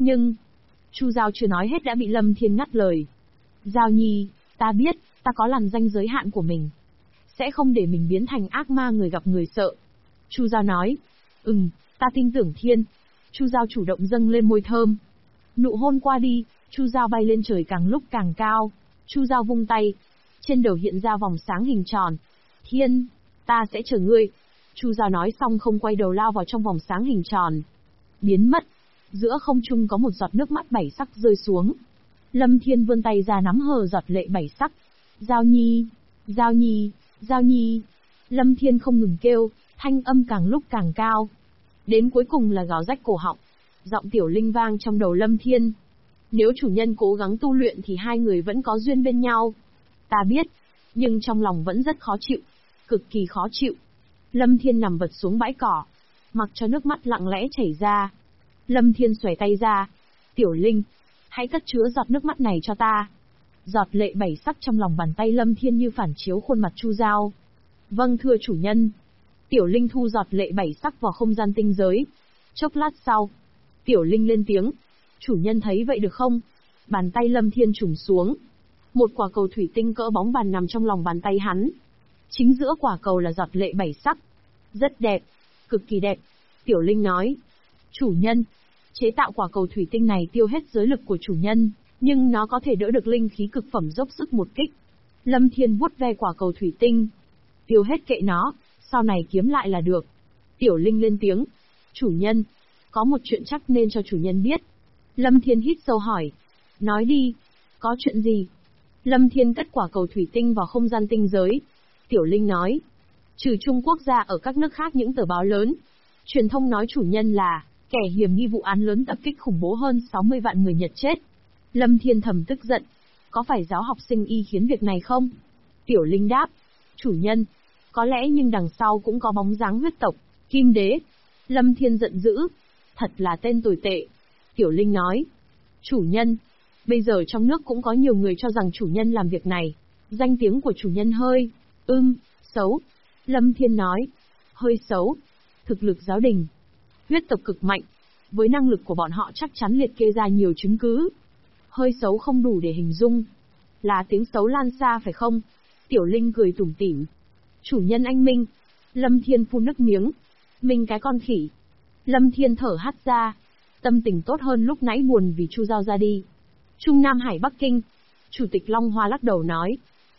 Nhưng, Chu Giao chưa nói hết đã bị Lâm Thiên ngắt lời. Giao Nhi, ta biết, ta có làn danh giới hạn của mình. Sẽ không để mình biến thành ác ma người gặp người sợ. Chu Giao nói. Ta tin tưởng Thiên. Chu Giao chủ động dâng lên môi thơm. Nụ hôn qua đi, Chu Giao bay lên trời càng lúc càng cao. Chu Giao vung tay. Trên đầu hiện ra vòng sáng hình tròn. Thiên, ta sẽ chờ ngươi. Chu Giao nói xong không quay đầu lao vào trong vòng sáng hình tròn. Biến mất. Giữa không trung có một giọt nước mắt bảy sắc rơi xuống. Lâm Thiên vươn tay ra nắm hờ giọt lệ bảy sắc. Giao Nhi, Giao Nhi, Giao Nhi. Lâm Thiên không ngừng kêu, thanh âm càng lúc càng cao. Đến cuối cùng là gào rách cổ họng. Giọng Tiểu Linh vang trong đầu Lâm Thiên. Nếu chủ nhân cố gắng tu luyện thì hai người vẫn có duyên bên nhau. Ta biết, nhưng trong lòng vẫn rất khó chịu. Cực kỳ khó chịu. Lâm Thiên nằm vật xuống bãi cỏ. Mặc cho nước mắt lặng lẽ chảy ra. Lâm Thiên xòe tay ra. Tiểu Linh, hãy cất chứa giọt nước mắt này cho ta. Giọt lệ bảy sắc trong lòng bàn tay Lâm Thiên như phản chiếu khuôn mặt Chu Giao. Vâng thưa chủ nhân. Tiểu Linh thu giọt lệ bảy sắc vào không gian tinh giới. Chốc lát sau, Tiểu Linh lên tiếng. Chủ nhân thấy vậy được không? Bàn tay Lâm Thiên trùng xuống. Một quả cầu thủy tinh cỡ bóng bàn nằm trong lòng bàn tay hắn. Chính giữa quả cầu là giọt lệ bảy sắc. Rất đẹp, cực kỳ đẹp. Tiểu Linh nói. Chủ nhân, chế tạo quả cầu thủy tinh này tiêu hết giới lực của chủ nhân, nhưng nó có thể đỡ được linh khí cực phẩm dốc sức một kích. Lâm Thiên vuốt ve quả cầu thủy tinh. Tiêu hết kệ nó, sau này kiếm lại là được. Tiểu Linh lên tiếng. Chủ nhân, có một chuyện chắc nên cho chủ nhân biết. Lâm Thiên hít sâu hỏi. Nói đi, có chuyện gì? Lâm Thiên cất quả cầu thủy tinh vào không gian tinh giới. Tiểu Linh nói. Trừ Trung Quốc ra ở các nước khác những tờ báo lớn, truyền thông nói chủ nhân là kẻ hiểm nghi vụ án lớn tập kích khủng bố hơn 60 vạn người Nhật chết. Lâm Thiên thầm tức giận. Có phải giáo học sinh y khiến việc này không? Tiểu Linh đáp. Chủ nhân, có lẽ nhưng đằng sau cũng có bóng dáng huyết tộc, Kim Đế. Lâm Thiên giận dữ. Thật là tên tồi tệ. Tiểu Linh nói. Chủ nhân, bây giờ trong nước cũng có nhiều người cho rằng chủ nhân làm việc này. Danh tiếng của chủ nhân hơi, xấu. Lâm Thiên nói. Hơi xấu. Thực lực giáo đình. Huyết tộc cực mạnh. Với năng lực của bọn họ chắc chắn liệt kê ra nhiều chứng cứ. Hơi xấu không đủ để hình dung. Là tiếng xấu lan xa phải không? Tiểu Linh cười tủm tỉm. Chủ nhân anh Minh. Lâm Thiên phun nước miếng. Minh cái con khỉ. Lâm Thiên thở hắt ra. Tâm tình tốt hơn lúc nãy buồn vì Chu Giao ra đi. Trung Nam Hải Bắc Kinh. Chủ tịch Long Hoa lắc đầu nói.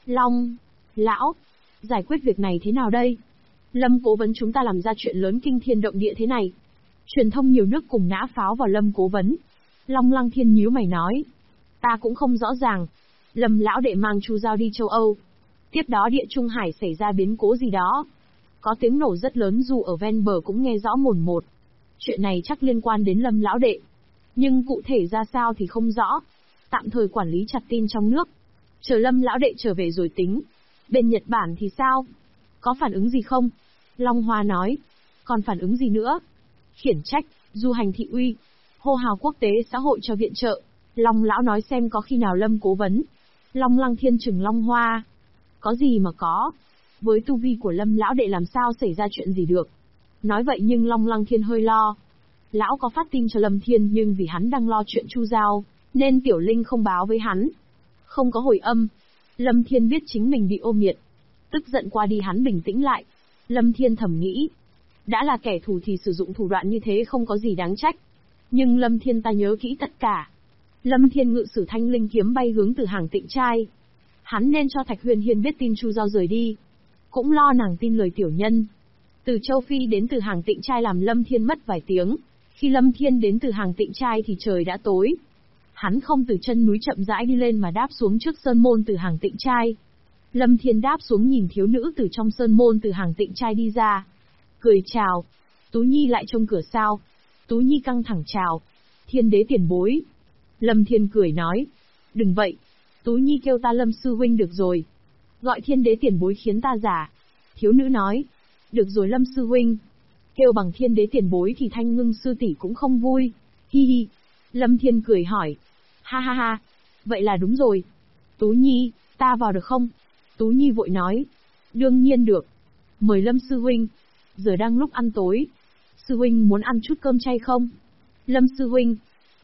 Lão, giải quyết việc này thế nào đây? Lâm Cố Vấn chúng ta làm ra chuyện lớn kinh thiên động địa thế này. Truyền thông nhiều nước cùng nã pháo vào Lâm Cố Vấn. Long Lăng Thiên nhíu mày nói. Ta cũng không rõ ràng. Lâm lão đệ mang Chu Giao đi châu Âu. Tiếp đó Địa Trung Hải xảy ra biến cố gì đó. Có tiếng nổ rất lớn dù ở ven bờ cũng nghe rõ mồn một. Chuyện này chắc liên quan đến Lâm lão đệ. Nhưng cụ thể ra sao thì không rõ. Tạm thời quản lý chặt tin trong nước. Chờ Lâm lão đệ trở về rồi tính. Bên Nhật Bản thì sao? Có phản ứng gì không? Long Hoa nói. Còn phản ứng gì nữa? Khiển trách, du hành thị uy. Hô hào quốc tế xã hội cho viện trợ. Long lão nói xem có khi nào Lâm Cố Vấn. Long Lăng Thiên trừng Long Hoa. Có gì mà có. Với tu vi của Lâm lão đệ làm sao xảy ra chuyện gì được. Nói vậy nhưng Long Lăng Thiên hơi lo. Lão có phát tin cho Lâm Thiên nhưng vì hắn đang lo chuyện Chu Giao, nên Tiểu Linh không báo với hắn. Không có hồi âm. Lâm Thiên biết chính mình bị ô miệt. Tức giận qua đi hắn bình tĩnh lại. Lâm Thiên thầm nghĩ. Đã là kẻ thù thì sử dụng thủ đoạn như thế không có gì đáng trách. Nhưng Lâm Thiên ta nhớ kỹ tất cả. Lâm Thiên ngự sử thanh linh kiếm bay hướng từ Hàng Tịnh Trai. Hắn nên cho Thạch Huyền Hiên biết tin Chu Giao rời đi. Cũng lo nàng tin lời tiểu nhân. Từ Châu Phi đến từ Hàng Tịnh Trai làm Lâm Thiên mất vài tiếng. Khi Lâm Thiên đến từ Hàng Tịnh Trai thì trời đã tối. Hắn không từ chân núi chậm rãi đi lên mà đáp xuống trước sơn môn từ Hàng Tịnh Trai. Lâm Thiên đáp xuống nhìn thiếu nữ từ trong sơn môn từ Hàng Tịnh Trai đi ra. Cười chào. Tú Nhi lại trông cửa sao? Tú Nhi căng thẳng chào. Thiên đế tiền bối. Lâm Thiên cười nói. Đừng vậy. Tú Nhi kêu ta Lâm sư huynh được rồi. Gọi thiên đế tiền bối khiến ta giả. Thiếu nữ nói. Được rồi Lâm sư huynh. Kêu bằng thiên đế tiền bối thì Thanh Ngưng sư tỷ cũng không vui. Hi hi. Lâm Thiên cười hỏi. Ha ha ha. Vậy là đúng rồi. Tú Nhi, ta vào được không? Tú Nhi vội nói. Đương nhiên được. Mời Lâm sư huynh. Giờ đang lúc ăn tối. Sư huynh muốn ăn chút cơm chay không? Lâm sư huynh.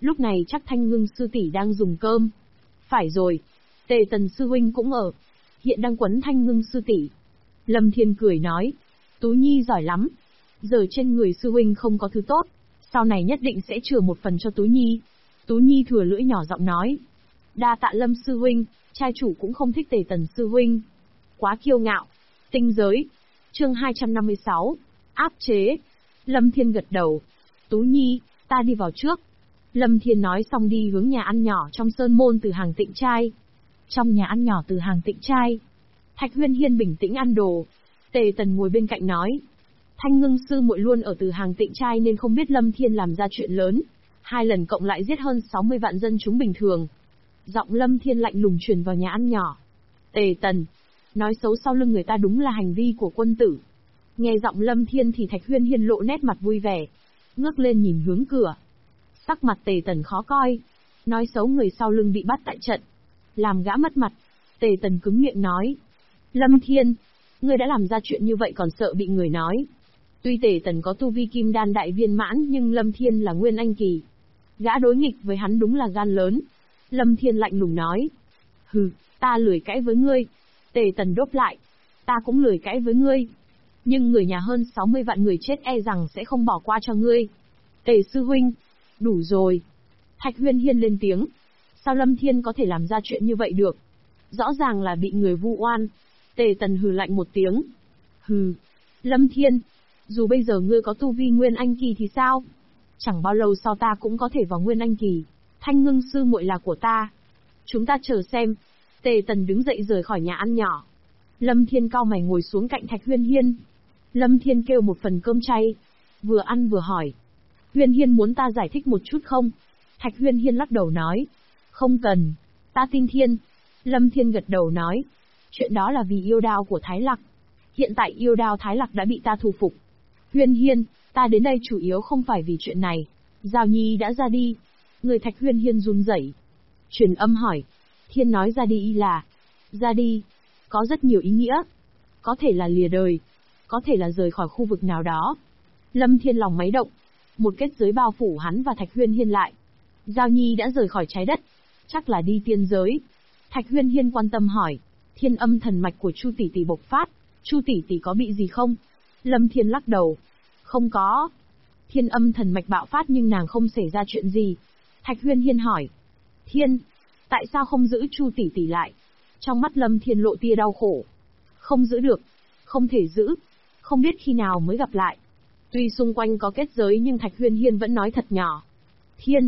Lúc này chắc Thanh Ngưng sư tỷ đang dùng cơm. Phải rồi, Tề Tần sư huynh cũng ở. Hiện đang quấn Thanh Ngưng sư tỷ. Lâm Thiên cười nói, Tú Nhi giỏi lắm. Giờ trên người sư huynh không có thứ tốt, sau này nhất định sẽ chừa một phần cho Tú Nhi. Tú Nhi thừa lưỡi nhỏ giọng nói, đa tạ Lâm sư huynh, trai chủ cũng không thích Tề Tần sư huynh. Quá kiêu ngạo. Tinh giới. Chương 256. Áp chế. Lâm Thiên gật đầu. Tú Nhi, ta đi vào trước. Lâm Thiên nói xong đi hướng nhà ăn nhỏ trong sơn môn Từ Hàng Tịnh Trai. Trong nhà ăn nhỏ Từ Hàng Tịnh Trai, Thạch Huyên Hiên bình tĩnh ăn đồ. Tề Tần ngồi bên cạnh nói, Thanh Ngưng sư muội luôn ở Từ Hàng Tịnh Trai nên không biết Lâm Thiên làm ra chuyện lớn. 2 lần cộng lại giết hơn 60 vạn dân chúng bình thường. Giọng Lâm Thiên lạnh lùng truyền vào nhà ăn nhỏ. Tề Tần, nói xấu sau lưng người ta đúng là hành vi của quân tử. Nghe giọng Lâm Thiên thì Thạch Huyên Hiên lộ nét mặt vui vẻ, ngước lên nhìn hướng cửa. Sắc mặt Tề Tần khó coi. Nói xấu người sau lưng bị bắt tại trận, làm gã mất mặt. Tề Tần cứng miệng nói, Lâm Thiên, ngươi đã làm ra chuyện như vậy còn sợ bị người nói. Tuy Tề Tần có tu vi kim đan đại viên mãn nhưng Lâm Thiên là nguyên anh kỳ. Gã đối nghịch với hắn đúng là gan lớn. Lâm Thiên lạnh lùng nói, hừ, ta lười cãi với ngươi. Tề Tần đốp lại, ta cũng lười cãi với ngươi. Nhưng người nhà hơn 60 vạn người chết e rằng sẽ không bỏ qua cho ngươi. Tề sư huynh, đủ rồi. Thạch Huyên Hiên lên tiếng, sao Lâm Thiên có thể làm ra chuyện như vậy được? Rõ ràng là bị người vu oan. Tề Tần hừ lạnh một tiếng. Hừ, Lâm Thiên, dù bây giờ ngươi có tu vi nguyên anh kỳ thì sao? Chẳng bao lâu sau ta cũng có thể vào nguyên anh kỳ. Thanh Ngưng sư muội là của ta. Chúng ta chờ xem. Tề Tần đứng dậy rời khỏi nhà ăn nhỏ. Lâm Thiên cau mày ngồi xuống cạnh Thạch Huyên Hiên. Lâm Thiên kêu một phần cơm chay, vừa ăn vừa hỏi, Huyên Hiên muốn ta giải thích một chút không? Thạch Huyên Hiên lắc đầu nói, không cần, ta tin Thiên. Lâm Thiên gật đầu nói, chuyện đó là vì yêu đao của Thái Lặc. Hiện tại yêu đao Thái Lặc đã bị ta thu phục. Huyên Hiên, ta đến đây chủ yếu không phải vì chuyện này. Giao Nhi đã ra đi. Người Thạch Huyên Hiên run rẩy, truyền âm hỏi, Thiên nói ra đi là, ra đi, có rất nhiều ý nghĩa. Có thể là lìa đời, có thể là rời khỏi khu vực nào đó. Lâm Thiên lòng máy động, một kết giới bao phủ hắn và Thạch Huyên Hiên lại. Giao Nhi đã rời khỏi trái đất, chắc là đi tiên giới. Thạch Huyên Hiên quan tâm hỏi, Thiên âm thần mạch của Chu tỷ tỷ bộc phát, Chu tỷ tỷ có bị gì không? Lâm Thiên lắc đầu, không có. Thiên âm thần mạch bạo phát nhưng nàng không xảy ra chuyện gì. Thạch Huyên Hiên hỏi, Thiên, tại sao không giữ Chu tỷ tỷ lại? Trong mắt Lâm Thiên lộ tia đau khổ. Không giữ được, không thể giữ, không biết khi nào mới gặp lại. Tuy xung quanh có kết giới nhưng Thạch Huyên Hiên vẫn nói thật nhỏ. Thiên,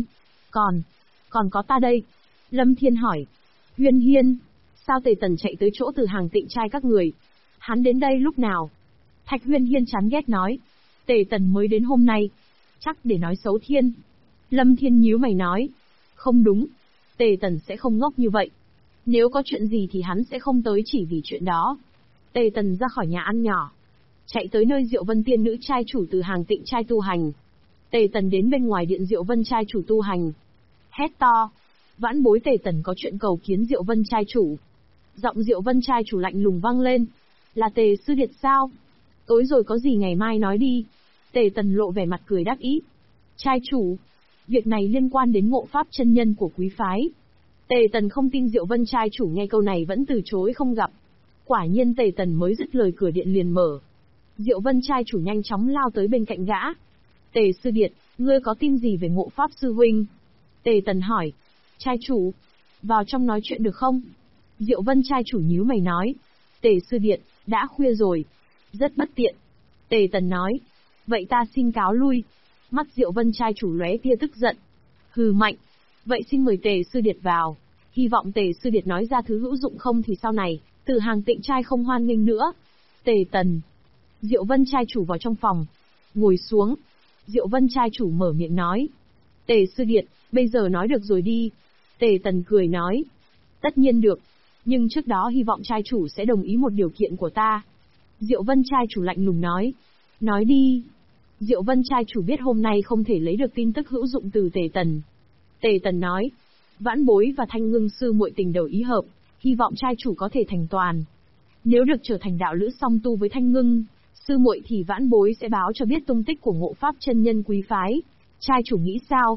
còn có ta đây. Lâm Thiên hỏi, Huyên Hiên, sao Tề Tần chạy tới chỗ Từ Hàng Tịnh Trai các người? Hắn đến đây lúc nào? Thạch Huyên Hiên chán ghét nói, Tề Tần mới đến hôm nay, chắc để nói xấu Thiên. Lâm Thiên nhíu mày nói, không đúng, Tề Tần sẽ không ngốc như vậy. Nếu có chuyện gì thì hắn sẽ không tới chỉ vì chuyện đó. Tề Tần ra khỏi nhà ăn nhỏ, chạy tới nơi Diệu Vân tiên nữ trai chủ Từ Hàng Tịnh Trai tu hành. Tề Tần đến bên ngoài điện Diệu Vân trai chủ tu hành, hét to, vãn bối Tề Tần có chuyện cầu kiến Diệu Vân trai chủ. Giọng Diệu Vân trai chủ lạnh lùng vang lên, là Tề sư điệt sao? Tối rồi có gì ngày mai nói đi. Tề Tần lộ vẻ mặt cười đắc ý. Trai chủ, việc này liên quan đến Ngộ Pháp chân nhân của quý phái. Tề Tần không tin Diệu Vân trai chủ nghe câu này vẫn từ chối không gặp. Quả nhiên Tề Tần mới dứt lời cửa điện liền mở. Diệu Vân trai chủ nhanh chóng lao tới bên cạnh gã. Tề sư điệt, ngươi có tin gì về Ngộ Pháp sư huynh? Tề Tần hỏi. Trai chủ, vào trong nói chuyện được không? Diệu Vân trai chủ nhíu mày nói. Tề sư điệt, đã khuya rồi, rất bất tiện. Tề Tần nói. Vậy ta xin cáo lui. Mắt Diệu Vân trai chủ lóe tia tức giận. Hừ mạnh. Vậy xin mời Tề sư điệt vào. Hy vọng Tề sư điệt nói ra thứ hữu dụng không thì sau này, Từ Hàng Tịnh Trai không hoan nghênh nữa. Tề Tần. Diệu Vân trai chủ vào trong phòng, ngồi xuống. Diệu Vân trai chủ mở miệng nói. Tề sư điệt, bây giờ nói được rồi đi. Tề Tần cười nói. Tất nhiên được, nhưng trước đó hy vọng trai chủ sẽ đồng ý một điều kiện của ta. Diệu Vân trai chủ lạnh lùng nói. Nói đi. Diệu Vân trai chủ biết hôm nay không thể lấy được tin tức hữu dụng từ Tề Tần. Tề Tần nói. Vãn bối và Thanh Ngưng sư muội tình đầu ý hợp, hy vọng trai chủ có thể thành toàn. Nếu được trở thành đạo lữ song tu với Thanh Ngưng sư muội thì vãn bối sẽ báo cho biết tung tích của Ngộ Pháp chân nhân quý phái. Trai chủ nghĩ sao?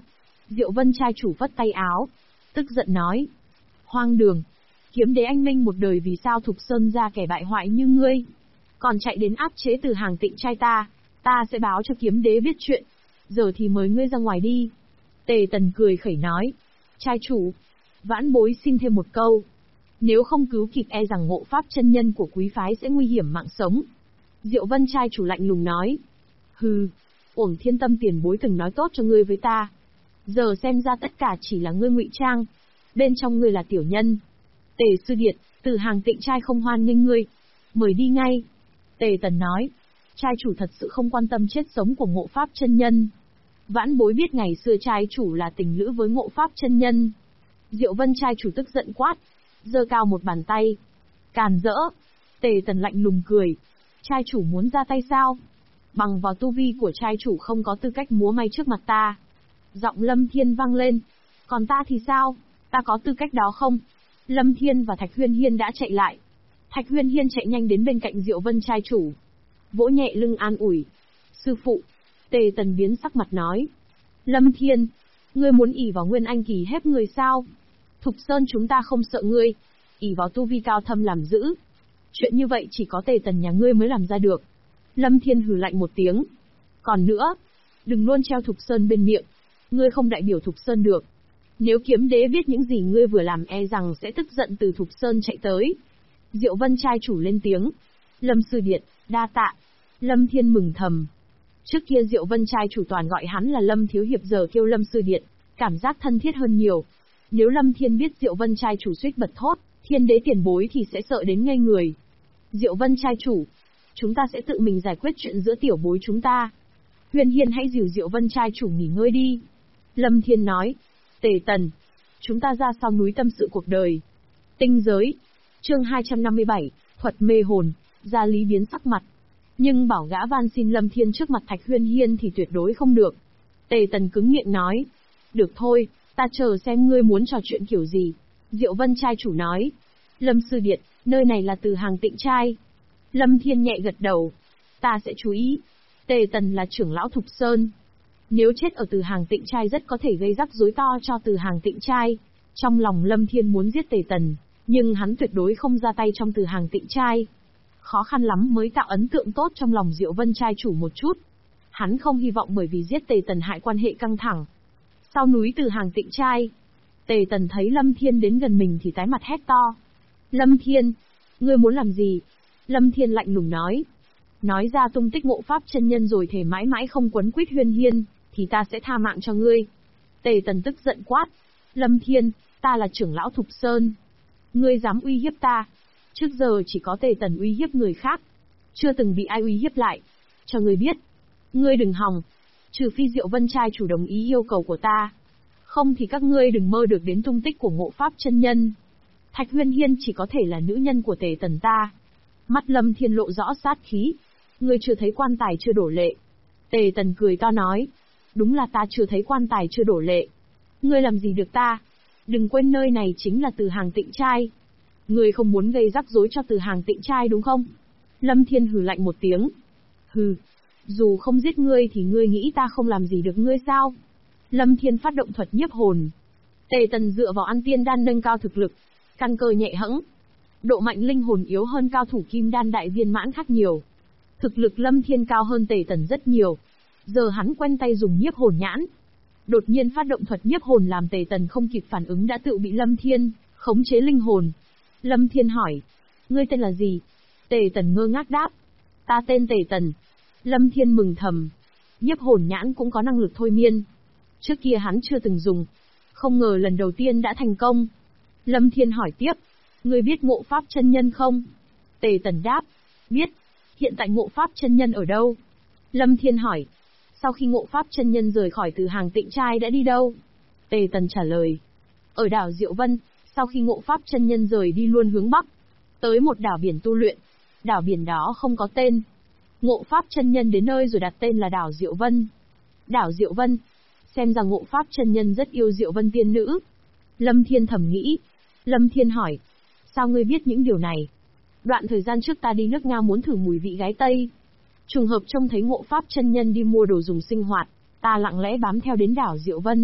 Diệu Vân trai chủ phất tay áo, tức giận nói. Hoang đường, kiếm đế anh minh một đời vì sao Thục Sơn ra kẻ bại hoại như ngươi, còn chạy đến áp chế Từ Hàng Tịnh trai ta sẽ báo cho kiếm đế biết chuyện, giờ thì mời ngươi ra ngoài đi. Tề Tần cười khẩy nói, trai chủ, vãn bối xin thêm một câu, nếu không cứu kịp e rằng Ngộ Pháp chân nhân của quý phái sẽ nguy hiểm mạng sống. Diệu Vân trai chủ lạnh lùng nói, hừ, Uổng Thiên Tâm tiền bối từng nói tốt cho ngươi với ta, giờ xem ra tất cả chỉ là ngươi ngụy trang, bên trong ngươi là tiểu nhân. Tề sư điện, Từ Hàng Tịnh trai không hoan nghênh ngươi, mời đi ngay. Tề Tần nói, trai chủ thật sự không quan tâm chết sống của Ngộ Pháp chân nhân. Vãn bối biết ngày xưa trai chủ là tình lữ với Ngộ Pháp chân nhân. Diệu Vân trai chủ tức giận quát, giơ cao một bàn tay. Càn rỡ. Tề Tần lạnh lùng cười. Trai chủ muốn ra tay sao? Bằng vào tu vi của trai chủ không có tư cách múa may trước mặt ta. Giọng Lâm Thiên vang lên. Còn ta thì sao? Ta có tư cách đó không? Lâm Thiên và Thạch Huyên Hiên đã chạy lại. Thạch Huyên Hiên chạy nhanh đến bên cạnh Diệu Vân trai chủ, vỗ nhẹ lưng an ủi. Sư phụ. Tề Tần biến sắc mặt nói. Lâm Thiên, ngươi muốn ỷ vào Nguyên Anh kỳ hết người sao? Thục Sơn chúng ta không sợ ngươi, ỷ vào tu vi cao thâm làm giữ. Chuyện như vậy chỉ có Tề Tần nhà ngươi mới làm ra được. Lâm Thiên hừ lạnh một tiếng. Còn nữa, đừng luôn treo Thục Sơn bên miệng, ngươi không đại biểu Thục Sơn được. Nếu kiếm đế biết những gì ngươi vừa làm e rằng sẽ tức giận từ Thục Sơn chạy tới. Diệu Vân trai chủ lên tiếng. Lâm sư điện, đa tạ. Lâm Thiên mừng thầm. Trước kia Diệu Vân trai chủ toàn gọi hắn là Lâm thiếu hiệp, giờ kêu Lâm sư điện, cảm giác thân thiết hơn nhiều. Nếu Lâm Thiên biết Diệu Vân trai chủ suýt bật thốt, Thiên đế tiền bối thì sẽ sợ đến ngây người. Diệu Vân trai chủ, chúng ta sẽ tự mình giải quyết chuyện giữa tiểu bối chúng ta. Huyên Hiên hãy dìu Diệu Vân trai chủ nghỉ ngơi đi. Lâm Thiên nói. Tề Tần, chúng ta ra sau núi tâm sự cuộc đời. Tinh giới. Chương 257, thuật mê hồn. Gia Lý biến sắc mặt. Nhưng bảo gã van xin Lâm Thiên trước mặt Thạch Huyên Hiên thì tuyệt đối không được. Tề Tần cứng miệng nói. Được thôi, ta chờ xem ngươi muốn trò chuyện kiểu gì. Diệu Vân trai chủ nói. Lâm sư điện, nơi này là Từ Hàng Tịnh trai. Lâm Thiên nhẹ gật đầu. Ta sẽ chú ý. Tề Tần là trưởng lão Thục Sơn. Nếu chết ở Từ Hàng Tịnh trai rất có thể gây rắc rối to cho Từ Hàng Tịnh trai. Trong lòng Lâm Thiên muốn giết Tề Tần, nhưng hắn tuyệt đối không ra tay trong Từ Hàng Tịnh trai. Khó khăn lắm mới tạo ấn tượng tốt trong lòng Diệu Vân trai chủ một chút. Hắn không hy vọng bởi vì giết Tề Tần hại quan hệ căng thẳng. Sau núi Từ Hàng Tịnh trai, Tề Tần thấy Lâm Thiên đến gần mình thì tái mặt hét to. Lâm Thiên, ngươi muốn làm gì? Lâm Thiên lạnh lùng nói. Nói ra tung tích Ngộ Pháp chân nhân rồi thề mãi mãi không quấn quýt Huyên Hiên, thì ta sẽ tha mạng cho ngươi. Tề Tần tức giận quát. Lâm Thiên, ta là trưởng lão Thục Sơn. Ngươi dám uy hiếp ta? Trước giờ chỉ có Tề Tần uy hiếp người khác, chưa từng bị ai uy hiếp lại. Cho ngươi biết, ngươi đừng hòng, trừ phi Diệu Vân trai chủ đồng ý yêu cầu của ta. Không thì các ngươi đừng mơ được đến tung tích của Ngộ Pháp chân nhân. Thạch Huyên Hiên chỉ có thể là nữ nhân của Tề Tần ta. Mắt Lâm Thiên lộ rõ sát khí. Ngươi chưa thấy quan tài chưa đổ lệ. Tề Tần cười to nói. Đúng là ta chưa thấy quan tài chưa đổ lệ. Ngươi làm gì được ta? Đừng quên nơi này chính là Từ Hàng Tịnh trai. Ngươi không muốn gây rắc rối cho Từ Hàng Tịnh trai đúng không? Lâm Thiên hừ lạnh một tiếng. Hừ, dù không giết ngươi thì ngươi nghĩ ta không làm gì được ngươi sao? Lâm Thiên phát động thuật nhiếp hồn. Tề Tần dựa vào ăn tiên đan nâng cao thực lực, căn cơ nhẹ hẫng. Độ mạnh linh hồn yếu hơn cao thủ kim đan đại viên mãn khác nhiều. Thực lực Lâm Thiên cao hơn Tề Tần rất nhiều. Giờ hắn quen tay dùng nhiếp hồn nhãn. Đột nhiên phát động thuật nhiếp hồn làm Tề Tần không kịp phản ứng đã tự bị Lâm Thiên khống chế linh hồn. Lâm Thiên hỏi. Ngươi tên là gì? Tề Tần ngơ ngác đáp. Ta tên Tề Tần. Lâm Thiên mừng thầm. Nhiếp hồn nhãn cũng có năng lực thôi miên. Trước kia hắn chưa từng dùng. Không ngờ lần đầu tiên đã thành công. Lâm Thiên hỏi tiếp. Ngươi biết Ngộ Pháp chân nhân không? Tề Tần đáp. Biết. Hiện tại Ngộ Pháp chân nhân ở đâu? Lâm Thiên hỏi. Sau khi Ngộ Pháp chân nhân rời khỏi Từ Hàng Tịnh trai đã đi đâu? Tề Tần trả lời. Ở đảo Diệu Vân, sau khi Ngộ Pháp chân nhân rời đi luôn hướng bắc, tới một đảo biển tu luyện. Đảo biển đó không có tên. Ngộ Pháp chân nhân đến nơi rồi đặt tên là đảo Diệu Vân. Đảo Diệu Vân, xem ra Ngộ Pháp chân nhân rất yêu Diệu Vân tiên nữ. Lâm Thiên thầm nghĩ. Lâm Thiên hỏi. Sao ngươi biết những điều này? Đoạn thời gian trước ta đi nước Nga muốn thử mùi vị gái Tây. Trùng hợp trông thấy Ngộ Pháp chân nhân đi mua đồ dùng sinh hoạt, ta lặng lẽ bám theo đến đảo Diệu Vân.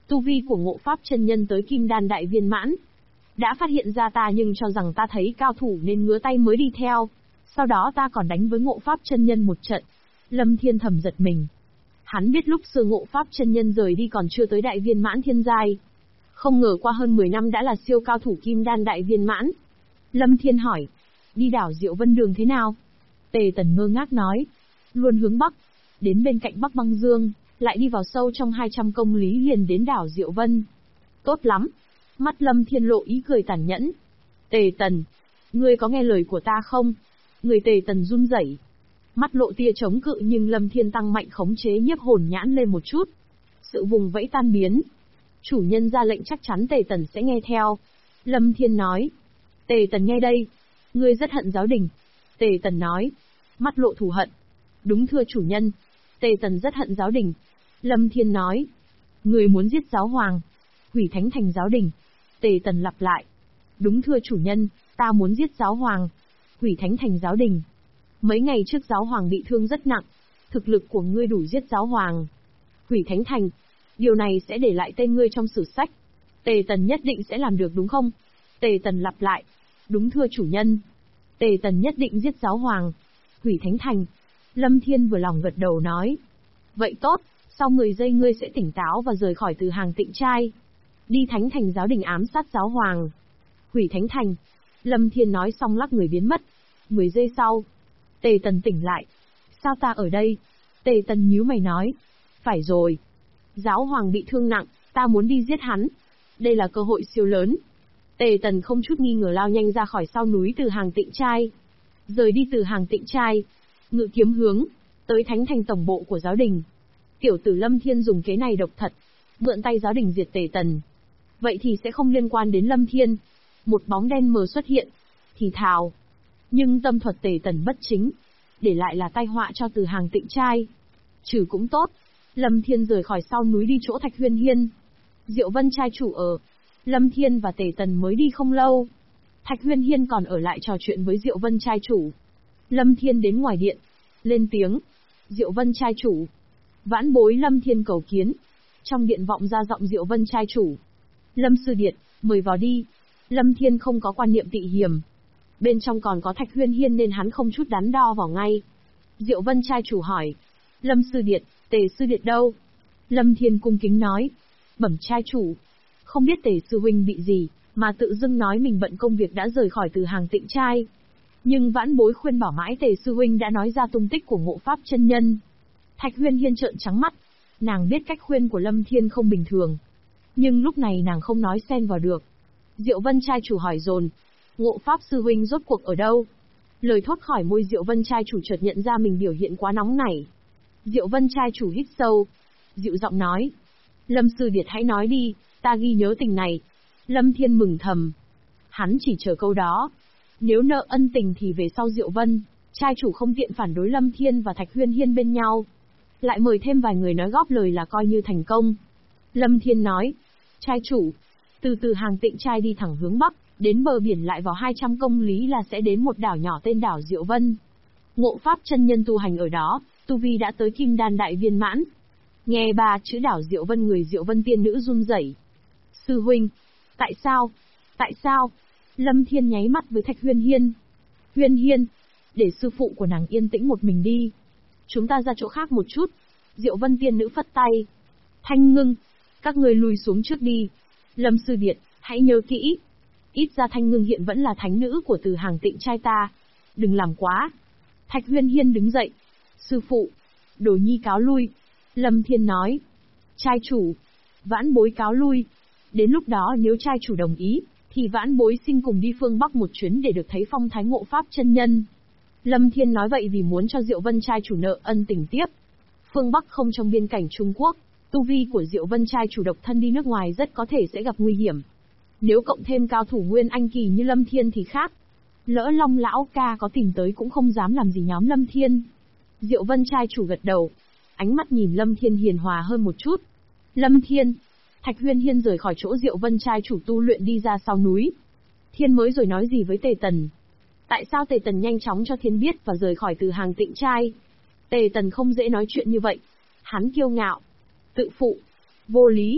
Tu vi của Ngộ Pháp chân nhân tới Kim Đan đại viên mãn. Đã phát hiện ra ta nhưng cho rằng ta thấy cao thủ nên ngứa tay mới đi theo. Sau đó ta còn đánh với Ngộ Pháp chân nhân một trận. Lâm Thiên thầm giật mình. Hắn biết lúc xưa Ngộ Pháp chân nhân rời đi còn chưa tới đại viên mãn thiên giai. Không ngờ qua hơn 10 năm đã là siêu cao thủ Kim Đan đại viên mãn. Lâm Thiên hỏi, đi đảo Diệu Vân đường thế nào? Tề Tần ngơ ngác nói, luôn hướng bắc, đến bên cạnh Bắc Băng Dương, lại đi vào sâu trong 200 công lý liền đến đảo Diệu Vân. Tốt lắm. Mắt Lâm Thiên lộ ý cười tàn nhẫn. Tề Tần, ngươi có nghe lời của ta không? Người Tề Tần run rẩy, mắt lộ tia chống cự nhưng Lâm Thiên tăng mạnh khống chế nhiếp hồn nhãn lên một chút. Sự vùng vẫy tan biến. Chủ nhân ra lệnh chắc chắn Tề Tần sẽ nghe theo. Lâm Thiên nói. Tề Tần nghe đây. Ngươi rất hận giáo đình. Tề Tần nói. Mắt lộ thù hận. Đúng thưa chủ nhân. Tề Tần rất hận giáo đình. Lâm Thiên nói. Ngươi muốn giết giáo hoàng. Hủy thánh thành giáo đình. Tề Tần lặp lại. Đúng thưa chủ nhân, ta muốn giết giáo hoàng. Hủy thánh thành giáo đình. Mấy ngày trước giáo hoàng bị thương rất nặng. Thực lực của ngươi đủ giết giáo hoàng. Hủy thánh thành. Điều này sẽ để lại tên ngươi trong sử sách. Tề Tần nhất định sẽ làm được đúng không? Tề Tần lặp lại. Đúng thưa chủ nhân. Tề Tần nhất định giết giáo hoàng. Hủy thánh thành. Lâm Thiên vừa lòng gật đầu nói. Vậy tốt, sau 10 giây ngươi sẽ tỉnh táo và rời khỏi từ hàng tịnh trai. Đi thánh thành giáo đình ám sát giáo hoàng. Hủy thánh thành. Lâm Thiên nói xong lắc người biến mất. 10 giây sau. Tề Tần tỉnh lại. Sao ta ở đây? Tề Tần nhíu mày nói. Phải rồi. Giáo hoàng bị thương nặng, ta muốn đi giết hắn. Đây là cơ hội siêu lớn. Tề Tần không chút nghi ngờ lao nhanh ra khỏi sau núi từ hàng tịnh trai. Rời đi từ hàng tịnh trai. Ngự kiếm hướng. Tới thánh thành tổng bộ của giáo đình. Tiểu tử Lâm Thiên dùng kế này độc thật. Mượn tay giáo đình diệt Tề Tần. Vậy thì sẽ không liên quan đến Lâm Thiên. Một bóng đen mờ xuất hiện. Thì thào. Nhưng tâm thuật Tề Tần bất chính. Để lại là tai họa cho từ hàng tịnh trai. Trừ cũng tốt. Lâm Thiên rời khỏi sau núi đi chỗ Thạch Huyên Hiên. Diệu Vân trai chủ ở. Lâm Thiên và Tề Tần mới đi không lâu. Thạch Huyên Hiên còn ở lại trò chuyện với Diệu Vân trai chủ. Lâm Thiên đến ngoài điện. Lên tiếng. Diệu Vân trai chủ. Vãn bối Lâm Thiên cầu kiến. Trong điện vọng ra giọng Diệu Vân trai chủ. Lâm sư điệt, mời vào đi. Lâm Thiên không có quan niệm tị hiềm. Bên trong còn có Thạch Huyên Hiên nên hắn không chút đắn đo vào ngay. Diệu Vân trai chủ hỏi. Lâm sư điệt, Tề sư điệt đâu? Lâm Thiên cung kính nói. Bẩm trai chủ. Không biết Tề sư huynh bị gì, mà tự dưng nói mình bận công việc đã rời khỏi từ hàng tịnh trai. Nhưng vãn bối khuyên bảo mãi Tề sư huynh đã nói ra tung tích của Ngộ Pháp chân nhân. Thạch Huyên Hiên trợn trắng mắt. Nàng biết cách khuyên của Lâm Thiên không bình thường. Nhưng lúc này nàng không nói xen vào được. Diệu Vân trai chủ hỏi dồn. Ngộ Pháp sư huynh rốt cuộc ở đâu? Lời thốt khỏi môi Diệu Vân trai chủ chợt nhận ra mình biểu hiện quá nóng nảy. Diệu Vân trai chủ hít sâu. Dịu giọng nói. Lâm sư điệt hãy nói đi, ta ghi nhớ tình này. Lâm Thiên mừng thầm. Hắn chỉ chờ câu đó. Nếu nợ ân tình thì về sau Diệu Vân, trai chủ không tiện phản đối Lâm Thiên và Thạch Huyên Hiên bên nhau. Lại mời thêm vài người nói góp lời là coi như thành công. Lâm Thiên nói. Trai chủ, từ hàng tịnh trai đi thẳng hướng bắc, đến bờ biển lại vào 200 công lý là sẽ đến một đảo nhỏ tên đảo Diệu Vân. Ngộ Pháp chân nhân tu hành ở đó, tu vi đã tới Kim Đan đại viên mãn. Nghe ba chữ đảo Diệu Vân người Diệu Vân tiên nữ run rẩy. Sư huynh, tại sao? Tại sao? Lâm Thiên nháy mắt với Thạch Huyên Hiên. Huyên Hiên, để sư phụ của nàng yên tĩnh một mình đi. Chúng ta ra chỗ khác một chút. Diệu Vân tiên nữ phất tay. Thanh Ngưng, các người lùi xuống trước đi. Lâm sư điệt, hãy nhớ kỹ. Ít ra Thanh Ngưng hiện vẫn là thánh nữ của từ hàng tịnh trai ta. Đừng làm quá. Thạch Huyên Hiên đứng dậy. Sư phụ, Đồ nhi cáo lui. Lâm Thiên nói. Trai chủ, vãn bối cáo lui. Đến lúc đó nếu trai chủ đồng ý, thì vãn bối xin cùng đi phương Bắc một chuyến để được thấy phong thái Ngộ Pháp chân nhân. Lâm Thiên nói vậy vì muốn cho Diệu Vân trai chủ nợ ân tình tiếp. Phương Bắc không trong biên cảnh Trung Quốc, tu vi của Diệu Vân trai chủ độc thân đi nước ngoài rất có thể sẽ gặp nguy hiểm. Nếu cộng thêm cao thủ Nguyên Anh kỳ như Lâm Thiên thì khác. Lỡ Long lão ca có tìm tới cũng không dám làm gì nhóm Lâm Thiên. Diệu Vân trai chủ gật đầu. Ánh mắt nhìn Lâm Thiên hiền hòa hơn một chút. Lâm Thiên. Thạch Huyên Hiên rời khỏi chỗ Diệu Vân trai chủ tu luyện đi ra sau núi. Thiên mới rồi nói gì với Tề Tần? Tại sao Tề Tần nhanh chóng cho Thiên biết và rời khỏi từ hàng tịnh trai? Tề Tần không dễ nói chuyện như vậy. Hắn kiêu ngạo, tự phụ, vô lý.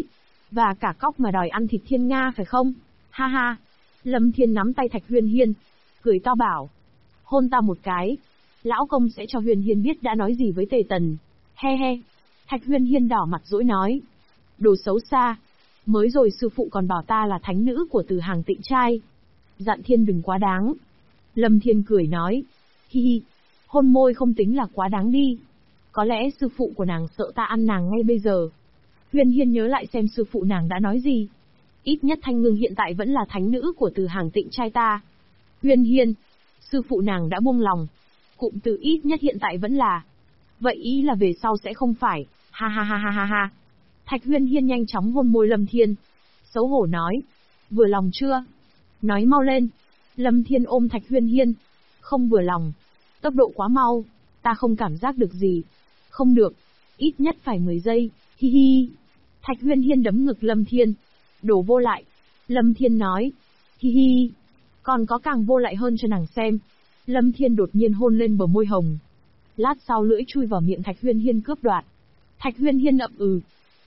Và cả cóc mà đòi ăn thịt Thiên Nga phải không? Ha ha. Lâm Thiên nắm tay Thạch Huyên Hiên, cười to bảo. Hôn ta một cái. Lão công sẽ cho Huyên Hiên biết đã nói gì với Tề Tần. He he. Thạch Huyên Hiên đỏ mặt dỗi nói. Đồ xấu xa. Mới rồi sư phụ còn bảo ta là thánh nữ của Từ Hàng Tịnh trai. Dặn Thiên đừng quá đáng. Lâm Thiên cười nói. Hi hi. Hôn môi không tính là quá đáng đi. Có lẽ sư phụ của nàng sợ ta ăn nàng ngay bây giờ. Huyên Hiên nhớ lại xem sư phụ nàng đã nói gì. Ít nhất Thanh Ngưng hiện tại vẫn là thánh nữ của Từ Hàng Tịnh trai ta. Huyên Hiên. Sư phụ nàng đã buông lòng. Cụm từ ít nhất hiện tại vẫn là. Vậy ý là về sau sẽ không phải. Ha ha ha ha ha ha. Thạch Huyên Hiên nhanh chóng hôn môi Lâm Thiên. Xấu hổ nói. Vừa lòng chưa? Nói mau lên. Lâm Thiên ôm Thạch Huyên Hiên. Không vừa lòng. Tốc độ quá mau. Ta không cảm giác được gì. Không được. Ít nhất phải 10 giây. Hi hi. Thạch Huyên Hiên đấm ngực Lâm Thiên. Đổ vô lại. Lâm Thiên nói. Hi hi. Còn có càng vô lại hơn cho nàng xem. Lâm Thiên đột nhiên hôn lên bờ môi hồng. Lát sau lưỡi chui vào miệng Thạch Huyên Hiên cướp đoạt. Thạch Huyên Hiên ậm ừ.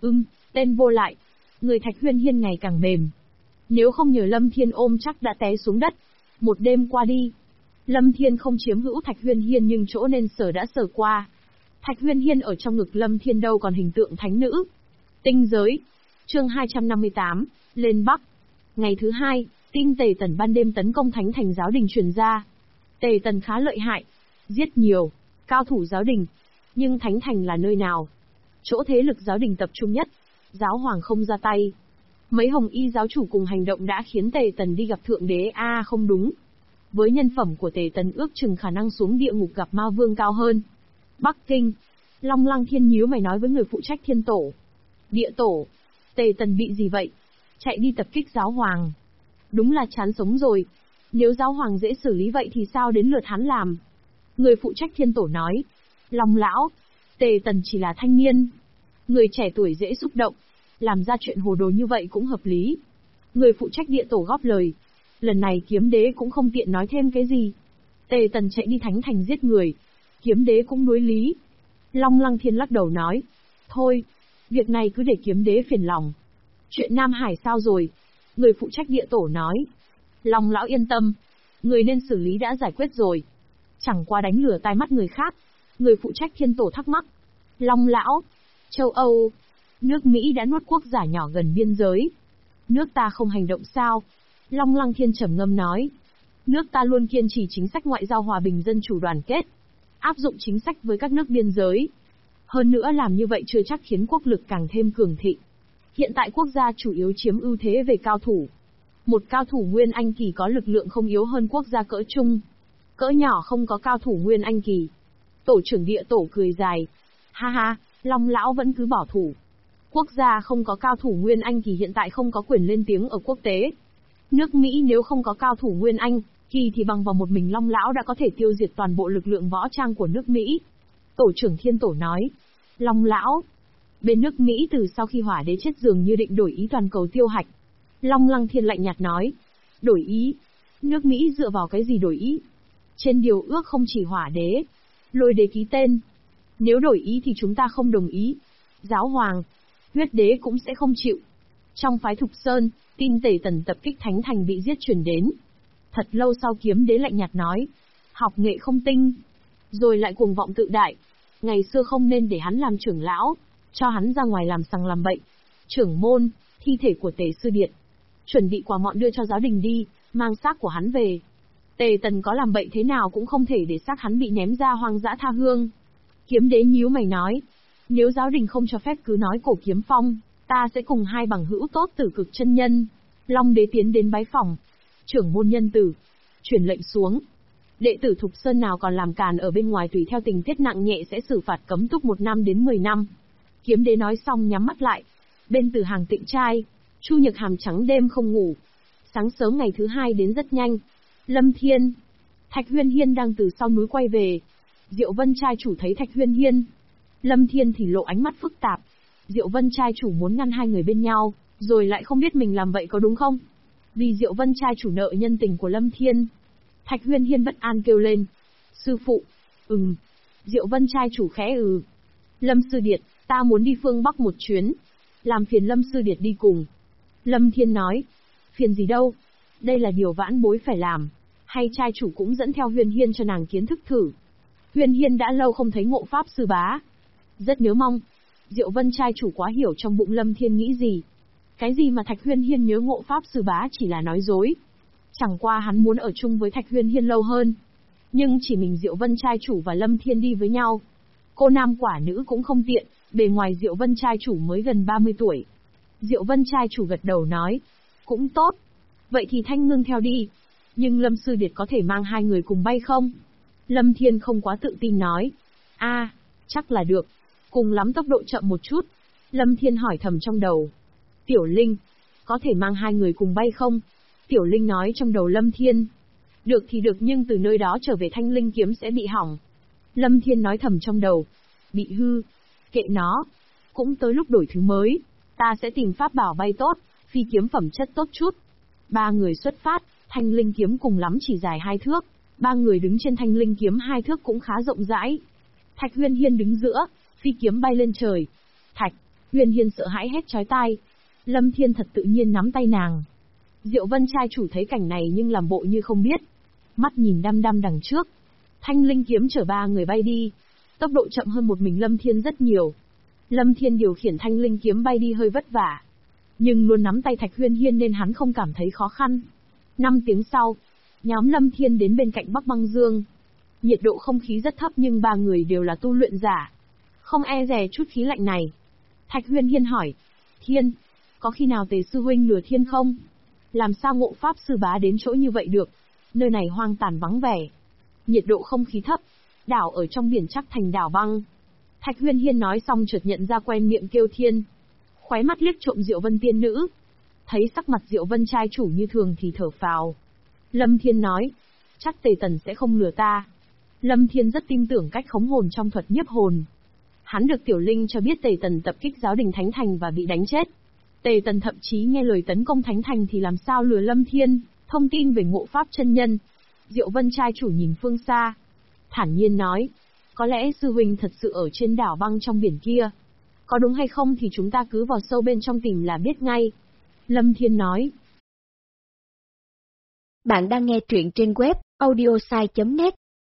Tên vô lại. Người Thạch Huyên Hiên ngày càng mềm. Nếu không nhờ Lâm Thiên ôm chắc đã té xuống đất. Một đêm qua đi. Lâm Thiên không chiếm hữu Thạch Huyên Hiên nhưng chỗ nên sở đã sở qua. Thạch Huyên Hiên ở trong ngực Lâm Thiên đâu còn hình tượng thánh nữ. Tinh giới. Chương 258, lên Bắc. Ngày thứ hai, tin Tề Tần ban đêm tấn công Thánh Thành giáo đình truyền ra. Tề Tần khá lợi hại, giết nhiều cao thủ giáo đình. Nhưng Thánh Thành là nơi nào? Chỗ thế lực giáo đình tập trung nhất. Giáo hoàng không ra tay. Mấy hồng y giáo chủ cùng hành động đã khiến Tề Tần đi gặp thượng đế không đúng. Với nhân phẩm của Tề Tần ước chừng khả năng xuống địa ngục gặp ma vương cao hơn. Bắc Kinh. Long Lăng Thiên nhíu mày nói với người phụ trách Thiên Tổ. Địa Tổ. Tề Tần bị gì vậy? Chạy đi tập kích giáo hoàng. Đúng là chán sống rồi. Nếu giáo hoàng dễ xử lý vậy thì sao đến lượt hắn làm? Người phụ trách Thiên Tổ nói. Long lão. Tề Tần chỉ là thanh niên. Người trẻ tuổi dễ xúc động. Làm ra chuyện hồ đồ như vậy cũng hợp lý. Người phụ trách Địa Tổ góp lời. Lần này Kiếm Đế cũng không tiện nói thêm cái gì. Tề Tần chạy đi Thánh Thành giết người. Kiếm Đế cũng đối lý. Long Lăng Thiên lắc đầu nói. Thôi, việc này cứ để Kiếm Đế phiền lòng. Chuyện Nam Hải sao rồi? Người phụ trách Địa Tổ nói. Long lão yên tâm. Người nên xử lý đã giải quyết rồi. Chẳng qua đánh lửa tai mắt người khác. Người phụ trách Thiên Tổ thắc mắc. Long lão. Châu Âu. Nước Mỹ đã nuốt quốc giả nhỏ gần biên giới. Nước ta không hành động sao? Long Lăng Thiên trầm ngâm nói. Nước ta luôn kiên trì chính sách ngoại giao hòa bình dân chủ đoàn kết. Áp dụng chính sách với các nước biên giới. Hơn nữa làm như vậy chưa chắc khiến quốc lực càng thêm cường thịnh. Hiện tại quốc gia chủ yếu chiếm ưu thế về cao thủ. Một cao thủ Nguyên Anh Kỳ có lực lượng không yếu hơn quốc gia cỡ trung. Cỡ nhỏ không có cao thủ Nguyên Anh Kỳ. Tổ trưởng Địa Tổ cười dài. Ha ha, Long lão vẫn cứ bảo thủ. Quốc gia không có cao thủ Nguyên Anh Kỳ hiện tại không có quyền lên tiếng ở quốc tế. Nước Mỹ nếu không có cao thủ Nguyên Anh Kỳ thì bằng vào một mình Long lão đã có thể tiêu diệt toàn bộ lực lượng võ trang của nước Mỹ. Tổ trưởng Thiên Tổ nói. Long lão. Bên nước Mỹ từ sau khi Hỏa Đế chết dường như định đổi ý toàn cầu tiêu hạch. Long Lăng Thiên lạnh nhạt nói. Đổi ý? Nước Mỹ dựa vào cái gì đổi ý? Trên điều ước không chỉ Hỏa Đế, Lôi Đế ký tên. Nếu đổi ý thì chúng ta không đồng ý. Giáo hoàng, Huyết Đế cũng sẽ không chịu. Trong phái Thục Sơn, tin Tề Tần tập kích Thánh Thành bị giết truyền đến. Thật lâu sau Kiếm Đế lạnh nhạt nói. Học nghệ không tinh. Rồi lại cuồng vọng tự đại. Ngày xưa không nên để hắn làm trưởng lão. Cho hắn ra ngoài làm sằng làm bậy. Trưởng môn, thi thể của Tề Sư Điệt. Chuẩn bị quà mọn đưa cho giáo đình đi, mang xác của hắn về. Tề Tần có làm bậy thế nào cũng không thể để xác hắn bị ném ra hoang dã tha hương. Kiếm Đế nhíu mày nói. Nếu giáo đình không cho phép cứ nói Cổ Kiếm Phong, ta sẽ cùng hai bằng hữu tốt Tử Cực chân nhân. Long Đế tiến đến bái phòng. Trưởng môn nhân tử. Truyền lệnh xuống. Đệ tử Thục Sơn nào còn làm càn ở bên ngoài tùy theo tình tiết nặng nhẹ sẽ xử phạt cấm túc 1 năm đến 10 năm. Kiếm Đế nói xong nhắm mắt lại. Bên Từ Hàng Tịnh trai, Chu Nhược Hàm trắng đêm không ngủ. Sáng sớm ngày thứ hai đến rất nhanh. Lâm Thiên, Thạch Huyên Hiên đang từ sau núi quay về. Diệu Vân trai chủ thấy Thạch Huyên Hiên. Lâm Thiên thì lộ ánh mắt phức tạp. Diệu Vân trai chủ muốn ngăn hai người bên nhau, rồi lại không biết mình làm vậy có đúng không? Vì Diệu Vân trai chủ nợ nhân tình của Lâm Thiên. Thạch Huyên Hiên bất an kêu lên. Sư phụ. Diệu Vân trai chủ khẽ Lâm Sư Điệt, ta muốn đi phương Bắc một chuyến. Làm phiền Lâm Sư Điệt đi cùng. Lâm Thiên nói. Phiền gì đâu. Đây là điều vãn bối phải làm. Hay trai chủ cũng dẫn theo Huyên Hiên cho nàng kiến thức thử. Huyên Hiên đã lâu không thấy Ngộ Pháp Sư Bá. Rất nhớ mong. Diệu Vân trai chủ quá hiểu trong bụng Lâm Thiên nghĩ gì. Cái gì mà Thạch Huyên Hiên nhớ Ngộ Pháp Sư Bá chỉ là nói dối. Chẳng qua hắn muốn ở chung với Thạch Huyên Hiên lâu hơn. Nhưng chỉ mình Diệu Vân trai chủ và Lâm Thiên đi với nhau. Cô nam quả nữ cũng không tiện, bề ngoài Diệu Vân trai chủ mới gần 30 tuổi. Diệu Vân trai chủ gật đầu nói. Cũng tốt. Vậy thì Thanh Ngưng theo đi. Nhưng Lâm Sư Điệt có thể mang hai người cùng bay không? Lâm Thiên không quá tự tin nói. Chắc là được. Cùng lắm tốc độ chậm một chút. Lâm Thiên hỏi thầm trong đầu. Tiểu Linh, có thể mang hai người cùng bay không? Tiểu Linh nói trong đầu Lâm Thiên. Được thì được nhưng từ nơi đó trở về Thanh Linh kiếm sẽ bị hỏng. Lâm Thiên nói thầm trong đầu. Bị hư. Kệ nó. Cũng tới lúc đổi thứ mới. Ta sẽ tìm pháp bảo bay tốt, phi kiếm phẩm chất tốt chút. Ba người xuất phát, Thanh Linh kiếm cùng lắm chỉ dài 2 thước. Ba người đứng trên Thanh Linh kiếm 2 thước cũng khá rộng rãi. Thạch Huyên Hiên đứng giữa, phi kiếm bay lên trời. Thạch Huyên Hiên sợ hãi hét chói tai. Lâm Thiên thật tự nhiên nắm tay nàng. Diệu Vân trai chủ thấy cảnh này nhưng làm bộ như không biết. Mắt nhìn đăm đăm đằng trước. Thanh Linh kiếm chở ba người bay đi. Tốc độ chậm hơn một mình Lâm Thiên rất nhiều. Lâm Thiên điều khiển Thanh Linh kiếm bay đi hơi vất vả. Nhưng luôn nắm tay Thạch Huyên Hiên nên hắn không cảm thấy khó khăn. 5 tiếng sau, nhóm Lâm Thiên đến bên cạnh Bắc Băng Dương. Nhiệt độ không khí rất thấp nhưng ba người đều là tu luyện giả. Không e dè chút khí lạnh này. Thạch Huyên Hiên hỏi. Thiên, có khi nào Tề Sư Huynh lừa Thiên không? Làm sao Ngộ Pháp Sư Bá đến chỗ như vậy được? Nơi này hoang tàn vắng vẻ. Nhiệt độ không khí thấp. Đảo ở trong biển chắc thành đảo băng. Thạch Huyên Hiên nói xong chợt nhận ra quen miệng kêu Thiên. Khóe mắt liếc trộm Diệu Vân tiên nữ. Thấy sắc mặt Diệu Vân trai chủ như thường thì thở phào. Lâm Thiên nói. Chắc Tề Tần sẽ không lừa ta. Lâm Thiên rất tin tưởng cách khống hồn trong thuật nhiếp hồn. Hắn được Tiểu Linh cho biết Tề Tần tập kích giáo đình Thánh Thành và bị đánh chết. Tề Tần thậm chí nghe lời tấn công Thánh Thành thì làm sao lừa Lâm Thiên, thông tin về Ngộ Pháp chân nhân. Diệu Vân trai chủ nhìn phương xa. Thản nhiên nói. Có lẽ sư huynh thật sự ở trên đảo băng trong biển kia. Có đúng hay không thì chúng ta cứ vào sâu bên trong tìm là biết ngay. Lâm Thiên nói. Bạn đang nghe truyện trên web audiosai.net.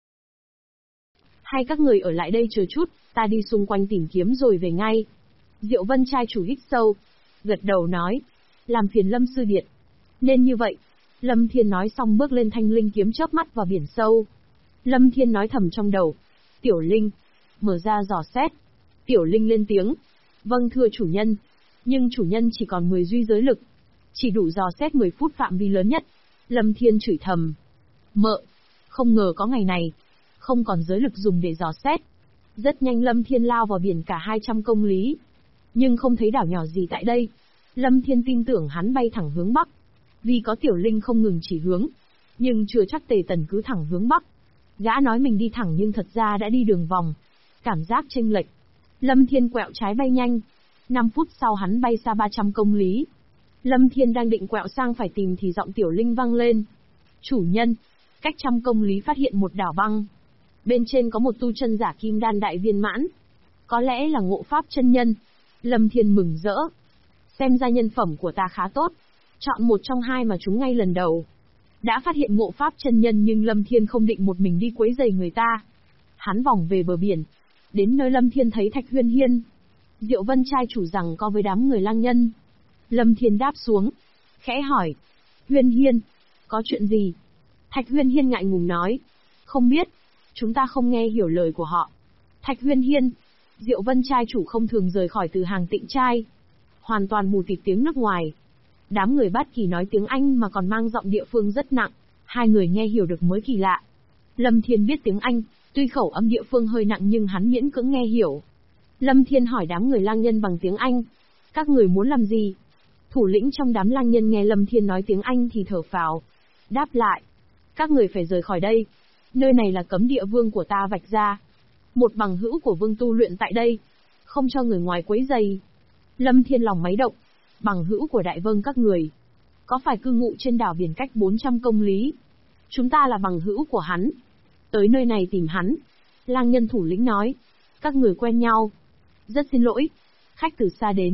Hay các người ở lại đây chờ chút, ta đi xung quanh tìm kiếm rồi về ngay. Diệu Vân trai chủ hít sâu. Gật đầu nói. Làm phiền Lâm Sư Điệt. Nên như vậy. Lâm Thiên nói xong bước lên Thanh Linh kiếm chớp mắt vào biển sâu. Lâm Thiên nói thầm trong đầu. Tiểu Linh. Mở ra dò xét. Tiểu Linh lên tiếng. Vâng thưa chủ nhân. Nhưng chủ nhân chỉ còn 10 duy giới lực. Chỉ đủ dò xét 10 phút phạm vi lớn nhất. Lâm Thiên chửi thầm. Mợ. Không ngờ có ngày này. Không còn giới lực dùng để dò xét. Rất nhanh Lâm Thiên lao vào biển cả 200 công lý. Nhưng không thấy đảo nhỏ gì tại đây. Lâm Thiên tin tưởng hắn bay thẳng hướng Bắc. Vì có Tiểu Linh không ngừng chỉ hướng. Nhưng chưa chắc Tề Tần cứ thẳng hướng Bắc. Gã nói mình đi thẳng nhưng thật ra đã đi đường vòng. Cảm giác chênh lệch. Lâm Thiên quẹo trái bay nhanh. 5 phút sau hắn bay xa 300 công lý. Lâm Thiên đang định quẹo sang phải tìm thì giọng Tiểu Linh vang lên. Chủ nhân, cách 100 công lý phát hiện một đảo băng. Bên trên có một tu chân giả kim đan đại viên mãn. Có lẽ là Ngộ Pháp chân nhân. Lâm Thiên mừng rỡ. Xem ra nhân phẩm của ta khá tốt. Chọn một trong hai mà chúng ngay lần đầu. Đã phát hiện Ngộ Pháp chân nhân nhưng Lâm Thiên không định một mình đi quấy rầy người ta. Hắn vòng về bờ biển. Đến nơi Lâm Thiên thấy Thạch Huyên Hiên. Diệu Vân trai chủ rằng có với đám người lang nhân. Lâm Thiên đáp xuống. Khẽ hỏi. Huyên Hiên. Có chuyện gì? Thạch Huyên Hiên ngại ngùng nói. Không biết. Chúng ta không nghe hiểu lời của họ. Thạch Huyên Hiên. Diệu Vân trai chủ không thường rời khỏi từ hàng Tịnh trai. Hoàn toàn mù tịt tiếng nước ngoài. Đám người Bát Kỳ nói tiếng Anh mà còn mang giọng địa phương rất nặng. Hai người nghe hiểu được mới kỳ lạ. Lâm Thiên biết tiếng Anh, tuy khẩu âm địa phương hơi nặng nhưng hắn miễn cưỡng nghe hiểu. Lâm Thiên hỏi đám người lang nhân bằng tiếng Anh. Các người muốn làm gì? Thủ lĩnh trong đám lang nhân nghe Lâm Thiên nói tiếng Anh thì thở phào. Đáp lại. Các người phải rời khỏi đây. Nơi này là cấm địa vương của ta vạch ra. Một bằng hữu của vương tu luyện tại đây. Không cho người ngoài quấy rầy. Lâm Thiên lòng máy động. Bằng hữu của đại vương các người. Có phải cư ngụ trên đảo biển cách 400 công lý? Chúng ta là bằng hữu của hắn. Tới nơi này tìm hắn. Lang nhân thủ lĩnh nói. Các người quen nhau. Rất xin lỗi. Khách từ xa đến.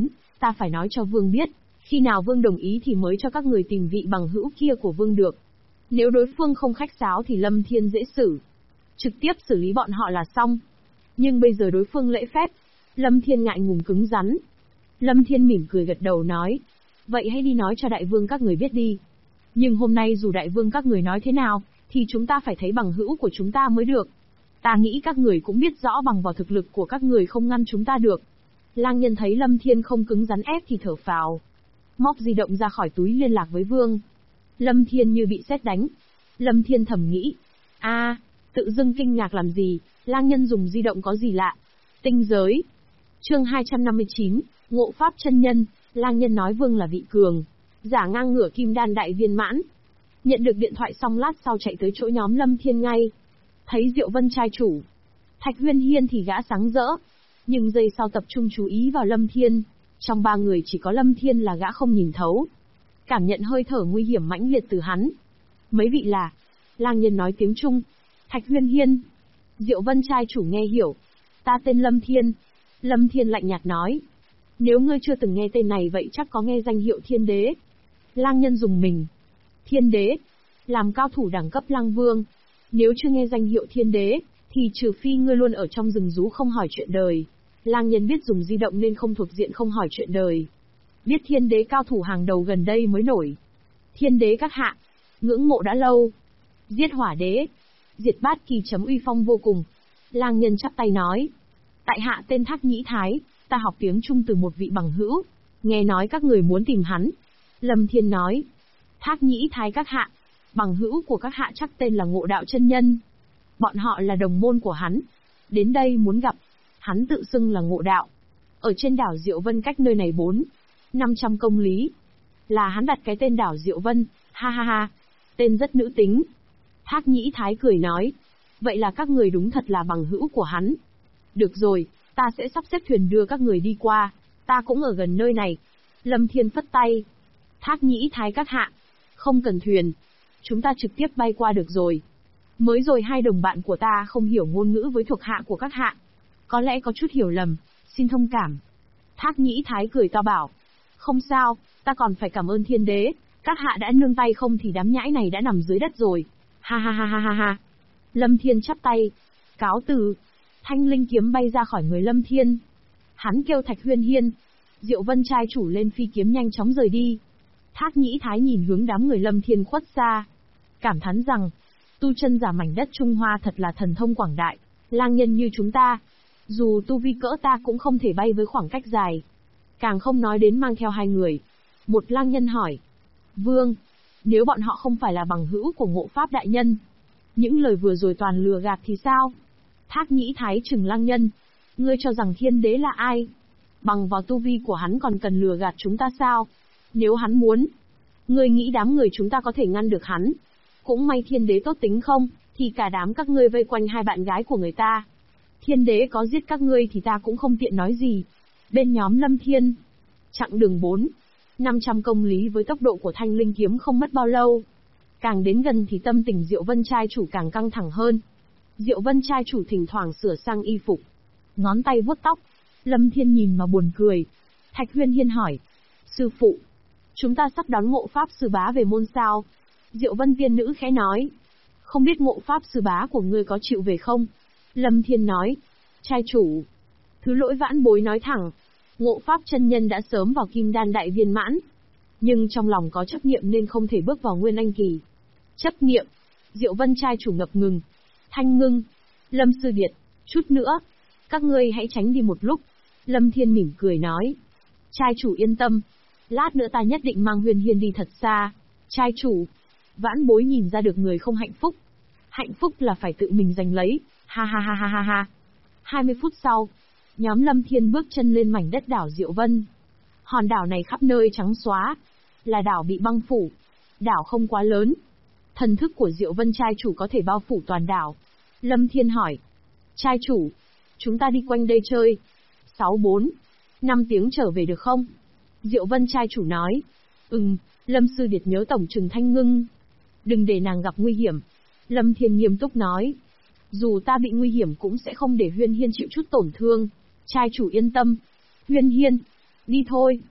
Ta phải nói cho Vương biết, khi nào Vương đồng ý thì mới cho các người tìm vị bằng hữu kia của Vương được. Nếu đối phương không khách sáo thì Lâm Thiên dễ xử. Trực tiếp xử lý bọn họ là xong. Nhưng bây giờ đối phương lễ phép. Lâm Thiên ngại ngùng cứng rắn. Lâm Thiên mỉm cười gật đầu nói. Vậy hãy đi nói cho đại vương các người biết đi. Nhưng hôm nay dù đại vương các người nói thế nào, thì chúng ta phải thấy bằng hữu của chúng ta mới được. Ta nghĩ các người cũng biết rõ bằng vào thực lực của các người không ngăn chúng ta được. Lang Nhân thấy Lâm Thiên không cứng rắn ép thì thở phào. Móc di động ra khỏi túi liên lạc với Vương. Lâm Thiên như bị sét đánh. Lâm Thiên thầm nghĩ. Tự dưng kinh ngạc làm gì, Lang Nhân dùng di động có gì lạ. Tinh giới. Chương 259, Ngộ Pháp chân nhân. Lang Nhân nói Vương là vị cường, giả ngang ngửa kim đan đại viên mãn. Nhận được điện thoại xong lát sau chạy tới chỗ nhóm Lâm Thiên ngay. Thấy Diệu Vân trai chủ, Thạch Huyên Hiên thì gã sáng rỡ. Nhưng giây sau tập trung chú ý vào Lâm Thiên. Trong ba người chỉ có Lâm Thiên là gã không nhìn thấu. Cảm nhận hơi thở nguy hiểm mãnh liệt từ hắn. Mấy vị là? Lang Nhân nói tiếng Trung. Thạch Huyên Hiên. Diệu Vân trai chủ nghe hiểu. Ta tên Lâm Thiên. Lâm Thiên lạnh nhạt nói. Nếu ngươi chưa từng nghe tên này vậy chắc có nghe danh hiệu Thiên Đế. Lang Nhân dùng mình. Thiên Đế. Làm cao thủ đẳng cấp Lang Vương. Nếu chưa nghe danh hiệu Thiên Đế, thì trừ phi ngươi luôn ở trong rừng rú không hỏi chuyện đời. Lang Nhân biết dùng di động nên không thuộc diện không hỏi chuyện đời. Biết Thiên Đế cao thủ hàng đầu gần đây mới nổi. Thiên Đế các hạ. Ngưỡng mộ đã lâu. Giết Hỏa Đế. Diệt Bát Kỳ chấm uy phong vô cùng. Lang Nhân chắp tay nói. Tại hạ tên Thác Nhĩ Thái, ta học tiếng Trung từ một vị bằng hữu. Nghe nói các người muốn tìm hắn. Lâm Thiên nói. Thác Nhĩ Thái các hạ. Bằng hữu của các hạ chắc tên là Ngộ Đạo chân nhân. Bọn họ là đồng môn của hắn. Đến đây muốn gặp. Hắn tự xưng là Ngộ Đạo. Ở trên đảo Diệu Vân cách nơi này 400-500 công lý. Là hắn đặt cái tên đảo Diệu Vân, ha ha ha. Tên rất nữ tính. Thác Nhĩ Thái cười nói. Vậy là các người đúng thật là bằng hữu của hắn. Được rồi, ta sẽ sắp xếp thuyền đưa các người đi qua. Ta cũng ở gần nơi này. Lâm Thiên phất tay. Thác Nhĩ Thái các hạ. Không cần thuyền. Chúng ta trực tiếp bay qua được rồi. Mới rồi hai đồng bạn của ta không hiểu ngôn ngữ với thuộc hạ của các hạ. Có lẽ có chút hiểu lầm, xin thông cảm. Thác Nhĩ Thái cười to bảo. Không sao, ta còn phải cảm ơn Thiên Đế. Các hạ đã nương tay không thì đám nhãi này đã nằm dưới đất rồi. Ha ha ha ha ha ha. Lâm Thiên chắp tay. Cáo từ. Thanh linh kiếm bay ra khỏi người Lâm Thiên. Hắn kêu Thạch Huyên Hiên. Diệu Vân trai chủ lên phi kiếm nhanh chóng rời đi. Thác Nhĩ Thái nhìn hướng đám người Lâm Thiên khuất xa. Cảm thán rằng, tu chân giả mảnh đất Trung Hoa thật là thần thông quảng đại. Lang nhân như chúng ta, dù tu vi cỡ ta cũng không thể bay với khoảng cách dài. Càng không nói đến mang theo hai người. Một lang nhân hỏi. Vương, nếu bọn họ không phải là bằng hữu của Ngộ Pháp đại nhân, những lời vừa rồi toàn lừa gạt thì sao? Thác Nhĩ Thái trừng lang nhân. Ngươi cho rằng Thiên Đế là ai? Bằng vào tu vi của hắn còn cần lừa gạt chúng ta sao? Nếu hắn muốn, ngươi nghĩ đám người chúng ta có thể ngăn được hắn? Cũng may Thiên Đế tốt tính không, thì cả đám các ngươi vây quanh hai bạn gái của người ta. Thiên Đế có giết các ngươi thì ta cũng không tiện nói gì. Bên nhóm Lâm Thiên, chặng đường 400-500 công lý với tốc độ của thanh linh kiếm không mất bao lâu. Càng đến gần thì tâm tình Diệu Vân trai chủ càng căng thẳng hơn. Diệu Vân trai chủ thỉnh thoảng sửa sang y phục, ngón tay vuốt tóc. Lâm Thiên nhìn mà buồn cười. Thạch Huyên Hiên hỏi. Sư phụ, chúng ta sắp đón Ngộ Pháp sư bá về môn sao? Diệu Vân tiên nữ khẽ nói. Không biết Ngộ Pháp sư bá của ngươi có chịu về không? Lâm Thiên nói. Trai chủ, thứ lỗi vãn bối nói thẳng. Ngộ Pháp chân nhân đã sớm vào kim đan đại viên mãn. Nhưng trong lòng có chấp niệm nên không thể bước vào nguyên anh kỳ. Chấp niệm. Diệu Vân trai chủ ngập ngừng. Thanh ngưng. Lâm sư điệt, chút nữa. Các ngươi hãy tránh đi một lúc. Lâm Thiên mỉm cười nói. Trai chủ yên tâm. Lát nữa ta nhất định mang Huyền Hiên đi thật xa. Trai chủ. Vãn bối nhìn ra được người không hạnh phúc. Hạnh phúc là phải tự mình giành lấy. Ha ha ha ha ha ha. 20 phút sau, nhóm Lâm Thiên bước chân lên mảnh đất đảo Diệu Vân. Hòn đảo này khắp nơi trắng xóa. Là đảo bị băng phủ. Đảo không quá lớn. Thần thức của Diệu Vân trai chủ có thể bao phủ toàn đảo. Lâm Thiên hỏi. Trai chủ, chúng ta đi quanh đây chơi 6-4-5 tiếng trở về được không? Diệu Vân trai chủ nói. Lâm sư điệt nhớ tổng trừng Thanh ngưng. Đừng để nàng gặp nguy hiểm. Lâm Thiên nghiêm túc nói. Dù ta bị nguy hiểm cũng sẽ không để Huyên Hiên chịu chút tổn thương. Trai chủ yên tâm. Huyên Hiên, đi thôi.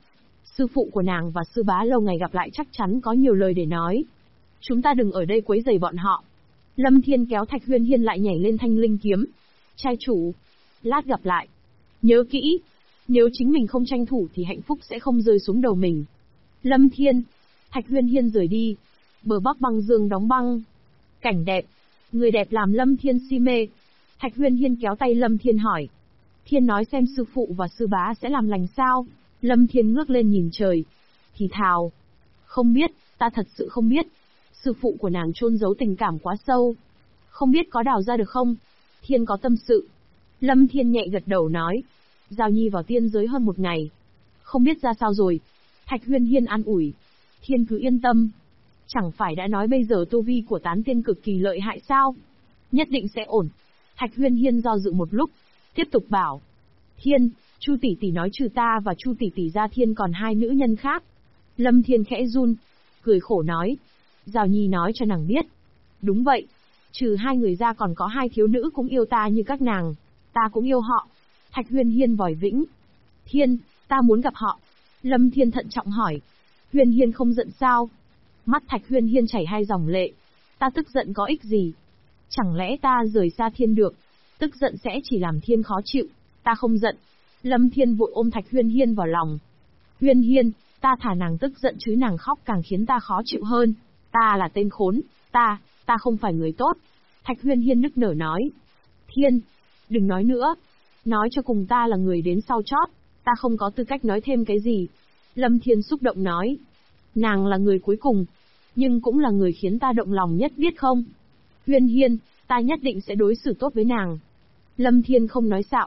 Sư phụ của nàng và sư bá lâu ngày gặp lại chắc chắn có nhiều lời để nói. Chúng ta đừng ở đây quấy rầy bọn họ. Lâm Thiên kéo Thạch Huyên Hiên lại nhảy lên thanh linh kiếm. Trai chủ, lát gặp lại. Nhớ kỹ, nếu chính mình không tranh thủ thì hạnh phúc sẽ không rơi xuống đầu mình. Lâm Thiên, Thạch Huyên Hiên rời đi. Bờ bắc băng dương đóng băng. Cảnh đẹp, người đẹp làm Lâm Thiên si mê. Thạch Huyên Hiên kéo tay Lâm Thiên hỏi. Thiên nói xem sư phụ và sư bá sẽ làm lành sao? Lâm Thiên ngước lên nhìn trời. Thì thào. Không biết, ta thật sự không biết. Sư phụ của nàng chôn giấu tình cảm quá sâu. Không biết có đào ra được không? Thiên có tâm sự. Lâm Thiên nhẹ gật đầu nói. Giao Nhi vào tiên giới hơn một ngày. Không biết ra sao rồi. Thạch Huyên Hiên an ủi. Thiên cứ yên tâm. Chẳng phải đã nói bây giờ tu vi của tán tiên cực kỳ lợi hại sao? Nhất định sẽ ổn. Thạch Huyên Hiên do dự một lúc. Tiếp tục bảo. Thiên, Chu tỷ tỷ nói trừ ta và Chu tỷ tỷ ra Thiên còn hai nữ nhân khác. Lâm Thiên khẽ run. Cười khổ nói. Giao Nhi nói cho nàng biết. Đúng vậy. Trừ hai người ra còn có hai thiếu nữ cũng yêu ta như các nàng. Ta cũng yêu họ. Thạch Huyên Hiên vòi vĩnh. Thiên, ta muốn gặp họ. Lâm Thiên thận trọng hỏi. Huyên Hiên không giận sao? Mắt Thạch Huyên Hiên chảy hai dòng lệ. Ta tức giận có ích gì? Chẳng lẽ ta rời xa Thiên được? Tức giận sẽ chỉ làm Thiên khó chịu. Ta không giận. Lâm Thiên vội ôm Thạch Huyên Hiên vào lòng. Huyên Hiên, ta thả nàng tức giận chứ nàng khóc càng khiến ta khó chịu hơn. Ta là tên khốn. Ta không phải người tốt. Thạch Huyên Hiên nức nở nói. Thiên, đừng nói nữa. Nói cho cùng ta là người đến sau chót. Ta không có tư cách nói thêm cái gì. Lâm Thiên xúc động nói. Nàng là người cuối cùng. Nhưng cũng là người khiến ta động lòng nhất biết không? Huyên Hiên, ta nhất định sẽ đối xử tốt với nàng. Lâm Thiên không nói xạo.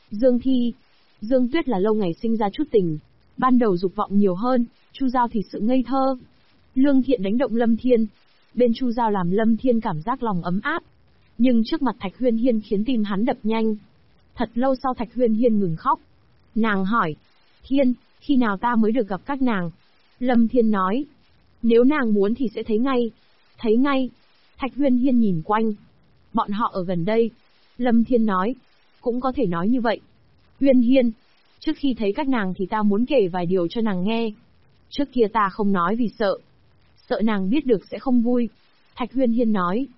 Dương Tuyết là lâu ngày sinh ra chút tình. Ban đầu dục vọng nhiều hơn, Chu Giao thì sự ngây thơ. Lương Thiện đánh động Lâm Thiên. Bên Chu Giao làm Lâm Thiên cảm giác lòng ấm áp. Nhưng trước mặt Thạch Huyên Hiên khiến tim hắn đập nhanh. Thật lâu sau Thạch Huyên Hiên ngừng khóc. Nàng hỏi. Thiên, khi nào ta mới được gặp các nàng? Lâm Thiên nói. Nếu nàng muốn thì sẽ thấy ngay. Thấy ngay. Thạch Huyên Hiên nhìn quanh. Bọn họ ở gần đây. Lâm Thiên nói. Cũng có thể nói như vậy. Huyên Hiên, trước khi thấy các nàng thì ta muốn kể vài điều cho nàng nghe. Trước kia ta không nói vì sợ. Sợ nàng biết được sẽ không vui. Thạch Huyên Hiên nói.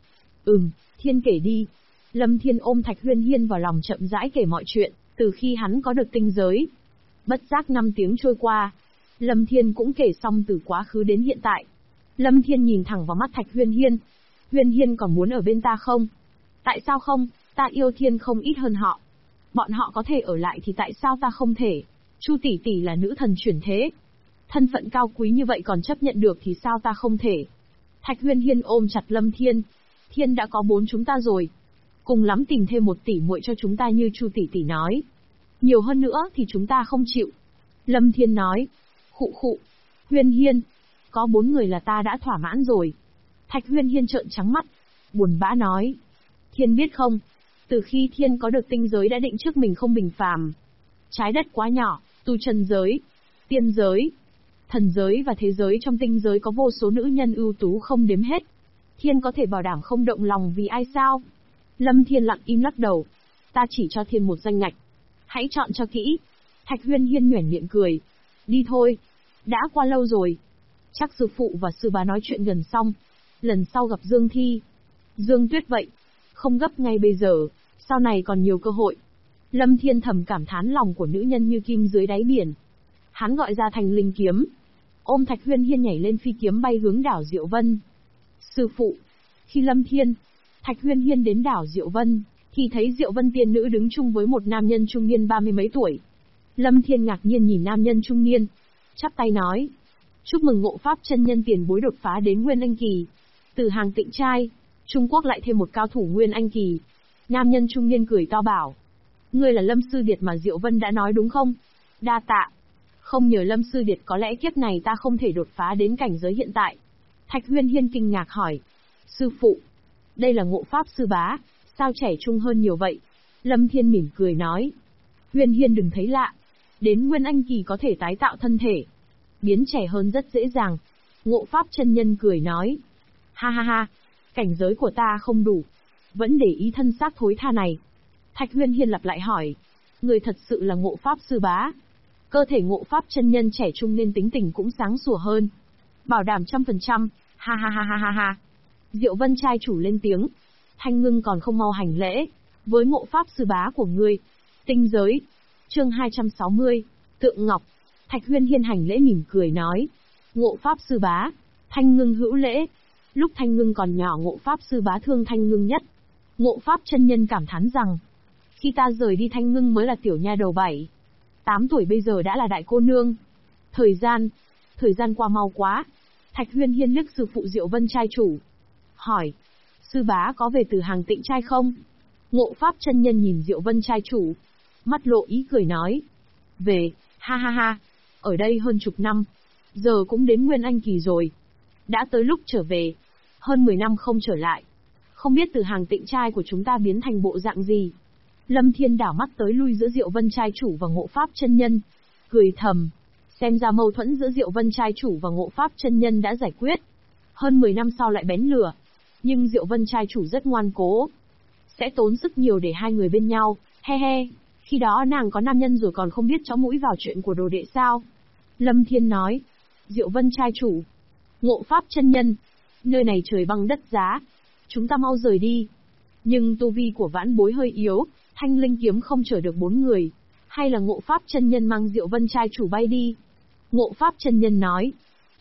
Thiên kể đi. Lâm Thiên ôm Thạch Huyên Hiên vào lòng chậm rãi kể mọi chuyện, từ khi hắn có được tinh giới. Bất giác 5 tiếng trôi qua. Lâm Thiên cũng kể xong từ quá khứ đến hiện tại. Lâm Thiên nhìn thẳng vào mắt Thạch Huyên Hiên. Huyên Hiên còn muốn ở bên ta không? Tại sao không? Ta yêu Thiên không ít hơn họ. Bọn họ có thể ở lại thì tại sao ta không thể? Chu tỷ tỷ là nữ thần chuyển thế. Thân phận cao quý như vậy còn chấp nhận được thì sao ta không thể? Thạch Huyên Hiên ôm chặt Lâm Thiên. Thiên đã có 4 chúng ta rồi. Cùng lắm tìm thêm 1 tỷ muội cho chúng ta như Chu tỷ tỷ nói. Nhiều hơn nữa thì chúng ta không chịu. Lâm Thiên nói. Khụ. Huyên Hiên. Có 4 người là ta đã thỏa mãn rồi. Thạch Huyên Hiên trợn trắng mắt. Buồn bã nói. Thiên biết không? Từ khi Thiên có được tinh giới đã định trước mình không bình phàm. Trái đất quá nhỏ, tu chân giới, tiên giới, thần giới và thế giới trong tinh giới có vô số nữ nhân ưu tú không đếm hết. Thiên có thể bảo đảm không động lòng vì ai sao? Lâm Thiên lặng im lắc đầu. Ta chỉ cho Thiên một danh ngạch. Hãy chọn cho kỹ. Thạch Huyên Hiên nhoẻn miệng cười. Đi thôi. Đã qua lâu rồi. Chắc sư phụ và sư bá nói chuyện gần xong. Lần sau gặp Dương Thi. Dương Tuyết vậy. Không gấp ngay bây giờ. Sau này còn nhiều cơ hội. Lâm Thiên thầm cảm thán lòng của nữ nhân như kim dưới đáy biển. Hắn gọi ra thành linh kiếm. Ôm Thạch Huyên Hiên nhảy lên phi kiếm bay hướng đảo Diệu Vân. Sư phụ. Khi Lâm Thiên, Thạch Huyên Hiên đến đảo Diệu Vân, thì thấy Diệu Vân tiên nữ đứng chung với một nam nhân trung niên 30 mấy tuổi. Lâm Thiên ngạc nhiên nhìn nam nhân trung niên. Chắp tay nói. Chúc mừng Ngộ Pháp chân nhân tiền bối đột phá đến Nguyên Anh Kỳ. Từ hàng Tịnh trai, Trung Quốc lại thêm một cao thủ Nguyên Anh Kỳ. Nam nhân trung niên cười to bảo. Ngươi là Lâm Sư Điệt mà Diệu Vân đã nói đúng không? Đa tạ. Không nhờ Lâm Sư Điệt có lẽ kiếp này ta không thể đột phá đến cảnh giới hiện tại. Thạch Huyên Hiên kinh ngạc hỏi. Sư phụ. Đây là Ngộ Pháp sư bá, sao trẻ trung hơn nhiều vậy? Lâm Thiên mỉm cười nói. Huyên Hiên đừng thấy lạ. Đến Nguyên Anh Kỳ có thể tái tạo thân thể. Biến trẻ hơn rất dễ dàng. Ngộ Pháp chân nhân cười nói. Ha, cảnh giới của ta không đủ. Vẫn để ý thân xác thối tha này. Thạch Huyên Hiên lặp lại hỏi. Người thật sự là Ngộ Pháp sư bá. Cơ thể Ngộ Pháp chân nhân trẻ trung nên tính tình cũng sáng sủa hơn. Bảo đảm 100%, ha ha ha ha ha ha. Diệu Vân trai chủ lên tiếng. Thanh Ngưng còn không mau hành lễ. Với Ngộ Pháp sư bá của ngươi. Tinh giới. Chương 260. Tượng Ngọc. Thạch Huyên Hiên hành lễ mỉm cười nói. Ngộ Pháp sư bá. Thanh Ngưng hữu lễ. Lúc Thanh Ngưng còn nhỏ Ngộ Pháp sư bá thương Thanh Ngưng nhất. Ngộ Pháp chân nhân cảm thán rằng. Khi ta rời đi Thanh Ngưng mới là tiểu nha đầu 7-8 tuổi, bây giờ đã là đại cô nương. Thời gian qua mau quá. Thạch Huyên Hiên liếc sư phụ Diệu Vân trai chủ. Hỏi. Sư bá có về từ Hàng Tịnh trai không? Ngộ Pháp chân nhân nhìn Diệu Vân trai chủ. Mắt lộ ý cười nói. Về, ha ha ha. Ở đây hơn chục năm. Giờ cũng đến Nguyên Anh kỳ rồi. Đã tới lúc trở về. Hơn 10 năm không trở lại. Không biết từ Hàng Tịnh trai của chúng ta biến thành bộ dạng gì. Lâm Thiên đảo mắt tới lui giữa Diệu Vân trai chủ và Ngộ Pháp chân nhân. Cười thầm. Xem ra mâu thuẫn giữa Diệu Vân trai chủ và Ngộ Pháp chân nhân đã giải quyết. Hơn 10 năm sau lại bén lửa. Nhưng Diệu Vân trai chủ rất ngoan cố. Sẽ tốn sức nhiều để hai người bên nhau, he he. Khi đó nàng có nam nhân rồi còn không biết chó mũi vào chuyện của đồ đệ sao? Lâm Thiên nói. Diệu Vân trai chủ. Ngộ Pháp chân nhân. Nơi này trời băng đất giá. Chúng ta mau rời đi. Nhưng tu vi của vãn bối hơi yếu, thanh linh kiếm không chở được 4 người. Hay là Ngộ Pháp chân nhân mang Diệu Vân trai chủ bay đi? Ngộ Pháp chân nhân nói.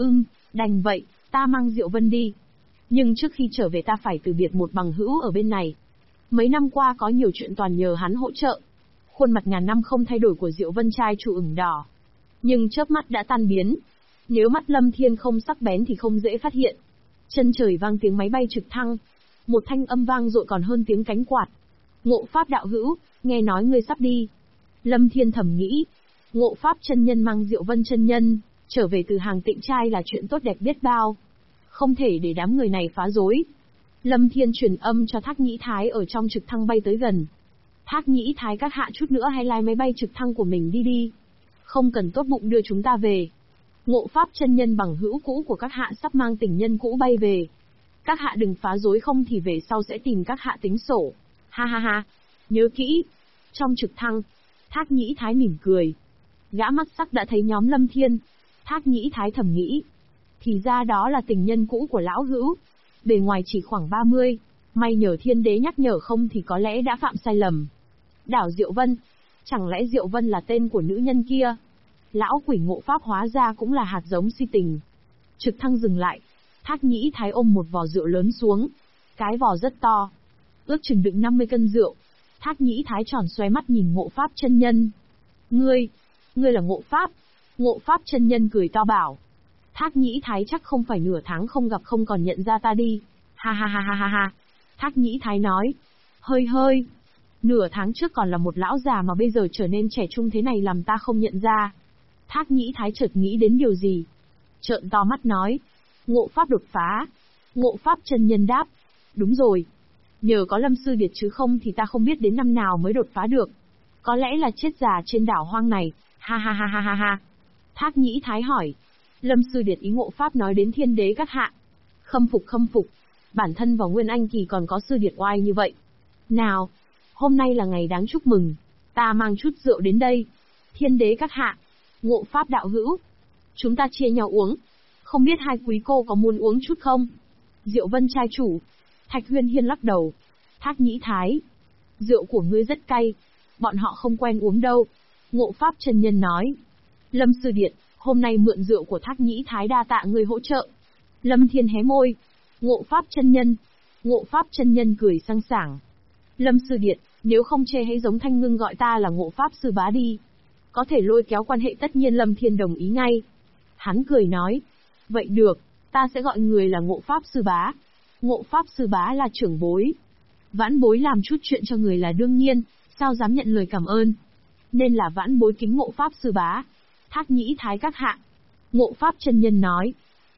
Đành vậy, ta mang Diệu Vân đi. Nhưng trước khi trở về ta phải từ biệt một bằng hữu ở bên này. Mấy năm qua có nhiều chuyện toàn nhờ hắn hỗ trợ. Khuôn mặt ngàn năm không thay đổi của Diệu Vân trai chủ ửng đỏ. Nhưng chớp mắt đã tan biến. Nếu mắt Lâm Thiên không sắc bén thì không dễ phát hiện. Chân trời vang tiếng máy bay trực thăng. Một thanh âm vang dội còn hơn tiếng cánh quạt. Ngộ Pháp đạo hữu, nghe nói ngươi sắp đi. Lâm Thiên thầm nghĩ. Ngộ Pháp chân nhân mang Diệu Vân chân nhân trở về từ Hàng Tịnh trai là chuyện tốt đẹp biết bao. Không thể để đám người này phá rối. Lâm Thiên truyền âm cho Thác Nhĩ Thái ở trong trực thăng bay tới gần. Thác Nhĩ Thái các hạ chút nữa hay lái máy bay trực thăng của mình đi. Không cần tốt bụng đưa chúng ta về. Ngộ Pháp chân nhân bằng hữu cũ của các hạ sắp mang tình nhân cũ bay về. Các hạ đừng phá rối không thì về sau sẽ tìm các hạ tính sổ. Ha ha ha. Nhớ kỹ. Trong trực thăng, Thác Nhĩ Thái mỉm cười. Gã mắt sắc đã thấy nhóm Lâm Thiên. Thác Nhĩ Thái thầm nghĩ. Thì ra đó là tình nhân cũ của lão hữu. Bề ngoài chỉ khoảng 30. May nhờ thiên đế nhắc nhở không thì có lẽ đã phạm sai lầm. Đảo Diệu Vân. Chẳng lẽ Diệu Vân là tên của nữ nhân kia? Lão quỷ Ngộ Pháp hóa ra cũng là hạt giống si tình. Trực thăng dừng lại. Thác Nhĩ Thái ôm một vò rượu lớn xuống. Cái vò rất to. Ước chừng đựng 50 cân rượu. Thác Nhĩ Thái tròn xoe mắt nhìn Ngộ Pháp chân nhân. Ngươi là Ngộ Pháp. Ngộ Pháp chân nhân cười to bảo. Thác Nhĩ Thái chắc không phải nửa tháng không gặp không còn nhận ra ta đi. Ha ha ha ha ha ha. Thác Nhĩ Thái nói. Hơi. Nửa tháng trước còn là một lão già mà bây giờ trở nên trẻ trung thế này làm ta không nhận ra. Thác Nhĩ Thái chợt nghĩ đến điều gì. Trợn to mắt nói. Ngộ Pháp đột phá. Ngộ Pháp chân nhân đáp. Đúng rồi. Nhờ có Lâm Sư Điệt chứ không thì ta không biết đến năm nào mới đột phá được. Có lẽ là chết già trên đảo hoang này. Ha ha ha ha ha ha. Thác Nhĩ Thái hỏi. Lâm Sư Điệt ý Ngộ Pháp nói đến thiên đế các hạ. Khâm phục. Bản thân vào Nguyên Anh kỳ còn có Sư Điệt oai như vậy. Nào, hôm nay là ngày đáng chúc mừng. Ta mang chút rượu đến đây. Thiên đế các hạ. Ngộ Pháp đạo hữu. Chúng ta chia nhau uống. Không biết hai quý cô có muốn uống chút không? Diệu Vân trai chủ. Thạch Huyên Hiên lắc đầu. Thác Nhĩ Thái. Rượu của ngươi rất cay. Bọn họ không quen uống đâu. Ngộ Pháp chân nhân nói. Lâm Sư Điệt, hôm nay mượn rượu của Thác Nhĩ Thái đa tạ ngươi hỗ trợ. Lâm Thiên hé môi. Ngộ Pháp chân nhân. Ngộ Pháp chân nhân cười sang sảng. Lâm Sư Điệt, nếu không chê hãy giống Thanh Ngưng gọi ta là Ngộ Pháp sư bá đi. Có thể lôi kéo quan hệ tất nhiên Lâm Thiên đồng ý ngay. Hắn cười nói. Vậy được, ta sẽ gọi người là Ngộ Pháp sư bá. Ngộ Pháp sư bá là trưởng bối. Vãn bối làm chút chuyện cho người là đương nhiên, sao dám nhận lời cảm ơn. Nên là vãn bối kính Ngộ Pháp sư bá. Thác Nhĩ Thái các hạ. Ngộ Pháp chân nhân nói.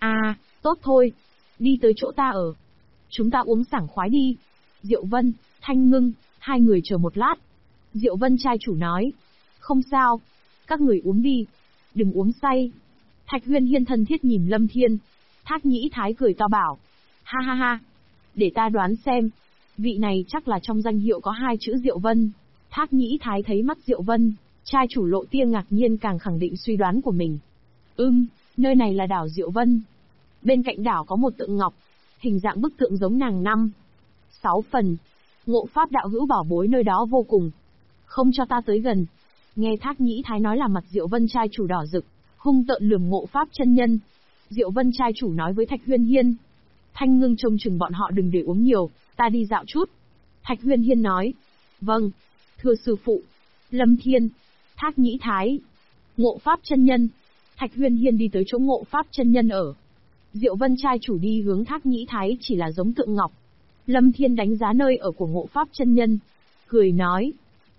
Tốt thôi. Đi tới chỗ ta ở. Chúng ta uống sảng khoái đi. Diệu Vân, Thanh Ngưng, hai người chờ một lát. Diệu Vân trai chủ nói. Không sao. Các người uống đi. Đừng uống say. Thạch Huyên Hiên thân thiết nhìn Lâm Thiên. Thác Nhĩ Thái cười to bảo. Ha ha ha. Để ta đoán xem. Vị này chắc là trong danh hiệu có hai chữ Diệu Vân. Thác Nhĩ Thái thấy mắt Diệu Vân Trai chủ Lộ Tia ngạc nhiên càng khẳng định suy đoán của mình. Nơi này là đảo Diệu Vân. Bên cạnh đảo có một tượng ngọc, hình dạng bức tượng giống nàng 5-6 phần. Ngộ Pháp đạo hữu bảo bối nơi đó vô cùng. Không cho ta tới gần. Nghe Thác Nhĩ Thái nói là mặt Diệu Vân trai chủ đỏ rực, hung tợn lườm Ngộ Pháp chân nhân. Diệu Vân trai chủ nói với Thạch Huyên Hiên. Thanh Ngưng trông chừng bọn họ đừng để uống nhiều, ta đi dạo chút. Thạch Huyên Hiên nói. Vâng, thưa sư phụ. Lâm Thiên, Thác Nhĩ Thái, Ngộ Pháp chân nhân. Thạch Huyên Hiên đi tới chỗ Ngộ Pháp chân nhân ở. Diệu Vân trai chủ đi hướng Thác Nhĩ Thái chỉ là giống tượng ngọc. Lâm Thiên đánh giá nơi ở của Ngộ Pháp chân nhân, cười nói.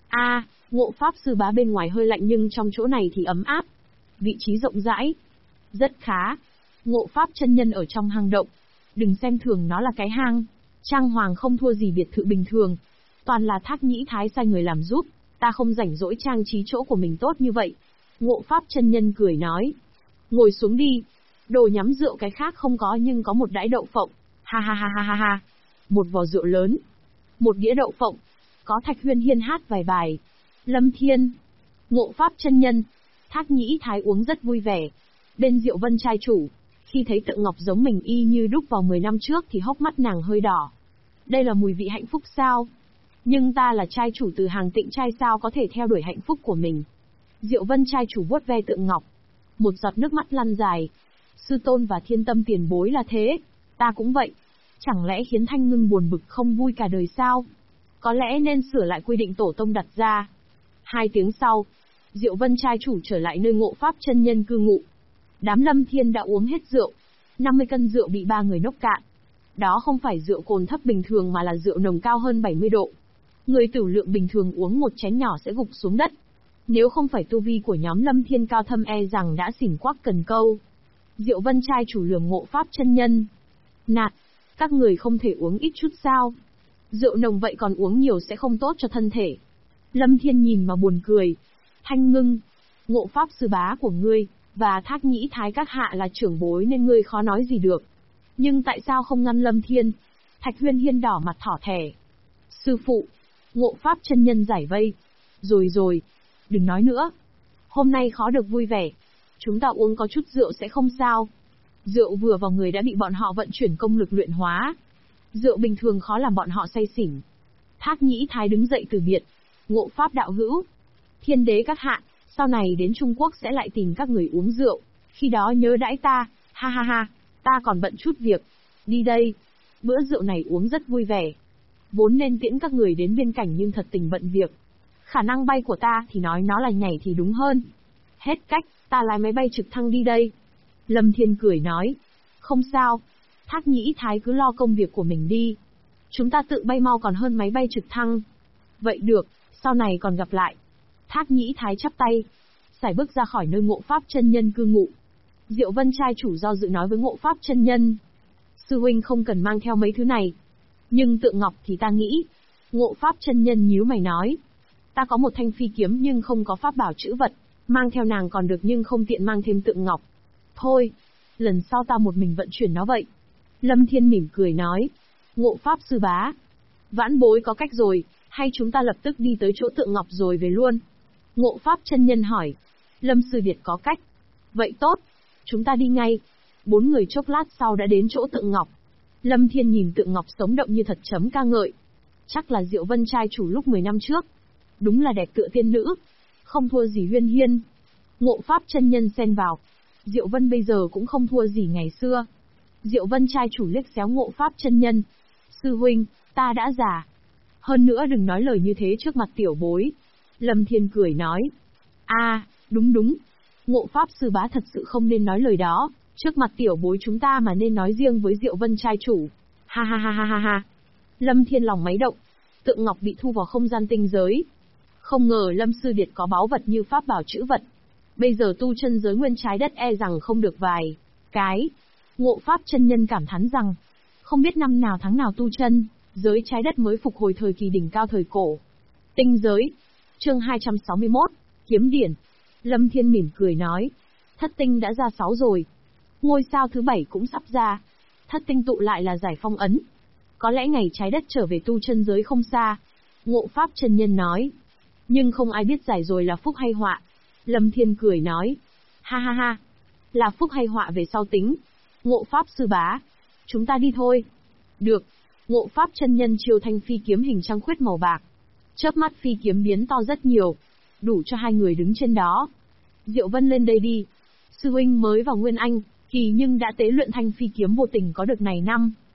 Ngộ Pháp sư bá bên ngoài hơi lạnh nhưng trong chỗ này thì ấm áp. Vị trí rộng rãi. Rất khá. Ngộ Pháp chân nhân ở trong hang động. Đừng xem thường nó là cái hang. Trang hoàng không thua gì biệt thự bình thường. Toàn là Thác Nhĩ Thái sai người làm giúp. Ta không rảnh rỗi trang trí chỗ của mình tốt như vậy. Ngộ Pháp chân nhân cười nói. Ngồi xuống đi. Đồ nhắm rượu cái khác không có nhưng có một đãi đậu phộng. Ha ha ha ha ha ha. Một vò rượu lớn. Một đĩa đậu phộng. Có Thạch Huyên Hiên hát vài bài. Lâm Thiên, Ngộ Pháp chân nhân, Thác Nhĩ Thái uống rất vui vẻ. Bên Diệu Vân trai chủ, khi thấy tượng ngọc giống mình y như đúc vào 10 năm trước thì hốc mắt nàng hơi đỏ. Đây là mùi vị hạnh phúc sao? Nhưng ta là trai chủ từ hàng Tịnh trai sao có thể theo đuổi hạnh phúc của mình? Diệu Vân trai chủ vuốt ve tượng ngọc. Một giọt nước mắt lăn dài. Sư tôn và Thiên Tâm tiền bối là thế. Ta cũng vậy. Chẳng lẽ khiến Thanh Ngưng buồn bực không vui cả đời sao? Có lẽ nên sửa lại quy định tổ tông đặt ra. 2 tiếng sau, Diệu Vân trai chủ trở lại nơi Ngộ Pháp chân nhân cư ngụ. Đám Lâm Thiên đã uống hết rượu. 50 cân rượu bị 3 người nốc cạn. Đó không phải rượu cồn thấp bình thường mà là rượu nồng cao hơn 70 độ. Người tửu lượng bình thường uống một chén nhỏ sẽ gục xuống đất. Nếu không phải tu vi của nhóm Lâm Thiên cao thâm e rằng đã xỉn quắc cần câu. Diệu Vân trai chủ lườm Ngộ Pháp chân nhân. Nạt, các người không thể uống ít chút sao? Rượu nồng vậy còn uống nhiều sẽ không tốt cho thân thể. Lâm Thiên nhìn mà buồn cười. Thanh Ngưng, Ngộ Pháp sư bá của ngươi, và Thác Nhĩ Thái các hạ là trưởng bối nên ngươi khó nói gì được. Nhưng tại sao không ngăn Lâm Thiên? Thạch Huyên Hiên đỏ mặt thỏ thẻ. Sư phụ, Ngộ Pháp chân nhân giải vây. Rồi, đừng nói nữa. Hôm nay khó được vui vẻ. Chúng ta uống có chút rượu sẽ không sao. Rượu vừa vào người đã bị bọn họ vận chuyển công lực luyện hóa. Rượu bình thường khó làm bọn họ say xỉn. Thác Nhĩ Thái đứng dậy từ biệt. Ngộ Pháp đạo hữu, Thiên đế các hạ, sau này đến Trung Quốc sẽ lại tìm các người uống rượu, khi đó nhớ đãi ta, ha ha ha, ta còn bận chút việc. Đi đây, bữa rượu này uống rất vui vẻ. Vốn nên tiễn các người đến biên cảnh nhưng thật tình bận việc. Khả năng bay của ta thì nói nó là nhảy thì đúng hơn. Hết cách, ta lái máy bay trực thăng đi đây. Lâm Thiên cười nói, không sao, Thác Nhĩ Thái cứ lo công việc của mình đi. Chúng ta tự bay mau còn hơn máy bay trực thăng. Vậy được, sau này còn gặp lại. Thác Nhĩ Thái chắp tay, sải bước ra khỏi nơi Ngộ Pháp chân nhân cư ngụ. Diệu Vân trai chủ do dự nói với Ngộ Pháp chân nhân. Sư huynh không cần mang theo mấy thứ này. Nhưng tượng ngọc thì ta nghĩ. Ngộ Pháp chân nhân nhíu mày nói. Ta có một thanh phi kiếm nhưng không có pháp bảo chữ vật. Mang theo nàng còn được nhưng không tiện mang thêm tượng ngọc. Thôi, lần sau ta một mình vận chuyển nó vậy. Lâm Thiên mỉm cười nói. Ngộ Pháp sư bá, vãn bối có cách rồi, hay chúng ta lập tức đi tới chỗ tượng ngọc rồi về luôn? Ngộ Pháp chân nhân hỏi. Lâm sư điệt có cách. Vậy tốt, chúng ta đi ngay. 4 người chốc lát sau đã đến chỗ tượng ngọc. Lâm Thiên nhìn tượng ngọc sống động như thật chấm ca ngợi. Chắc là Diệu Vân trai chủ lúc 10 năm trước. Đúng là đẹp tựa tiên nữ. Không thua gì Huyên Hiên. Ngộ Pháp chân nhân xen vào. Diệu Vân bây giờ cũng không thua gì ngày xưa. Diệu Vân trai chủ liếc xéo Ngộ Pháp chân nhân. Sư huynh, ta đã già. Hơn nữa đừng nói lời như thế trước mặt tiểu bối. Lâm Thiên cười nói. Đúng. Ngộ Pháp sư bá thật sự không nên nói lời đó. Trước mặt tiểu bối chúng ta mà nên nói riêng với Diệu Vân trai chủ. Ha ha ha ha ha ha. Lâm Thiên lòng máy động. Tượng ngọc bị thu vào không gian tinh giới. Không ngờ Lâm sư điệt có báu vật như pháp bảo chữ vật. Bây giờ tu chân giới nguyên trái đất e rằng không được vài cái. Ngộ Pháp chân nhân cảm thán rằng, không biết năm nào tháng nào tu chân, giới trái đất mới phục hồi thời kỳ đỉnh cao thời cổ. Tinh giới. Chương 261, Kiếm điển. Lâm Thiên mỉm cười nói, thất tinh đã ra 6 rồi. Ngôi sao thứ 7 cũng sắp ra. Thất tinh tụ lại là giải phong ấn. Có lẽ ngày trái đất trở về tu chân giới không xa. Ngộ Pháp chân nhân nói. Nhưng không ai biết giải rồi là phúc hay họa. Lâm Thiên cười nói. Ha ha ha. Là phúc hay họa về sau tính. Ngộ Pháp sư bá. Chúng ta đi thôi. Được. Ngộ Pháp chân nhân chiêu thanh phi kiếm hình trăng khuyết màu bạc. Chớp mắt phi kiếm biến to rất nhiều. Đủ cho hai người đứng trên đó. Diệu Vân lên đây đi. Sư huynh mới vào Nguyên Anh, kỳ nhưng đã tế luyện thanh phi kiếm vô tình có được này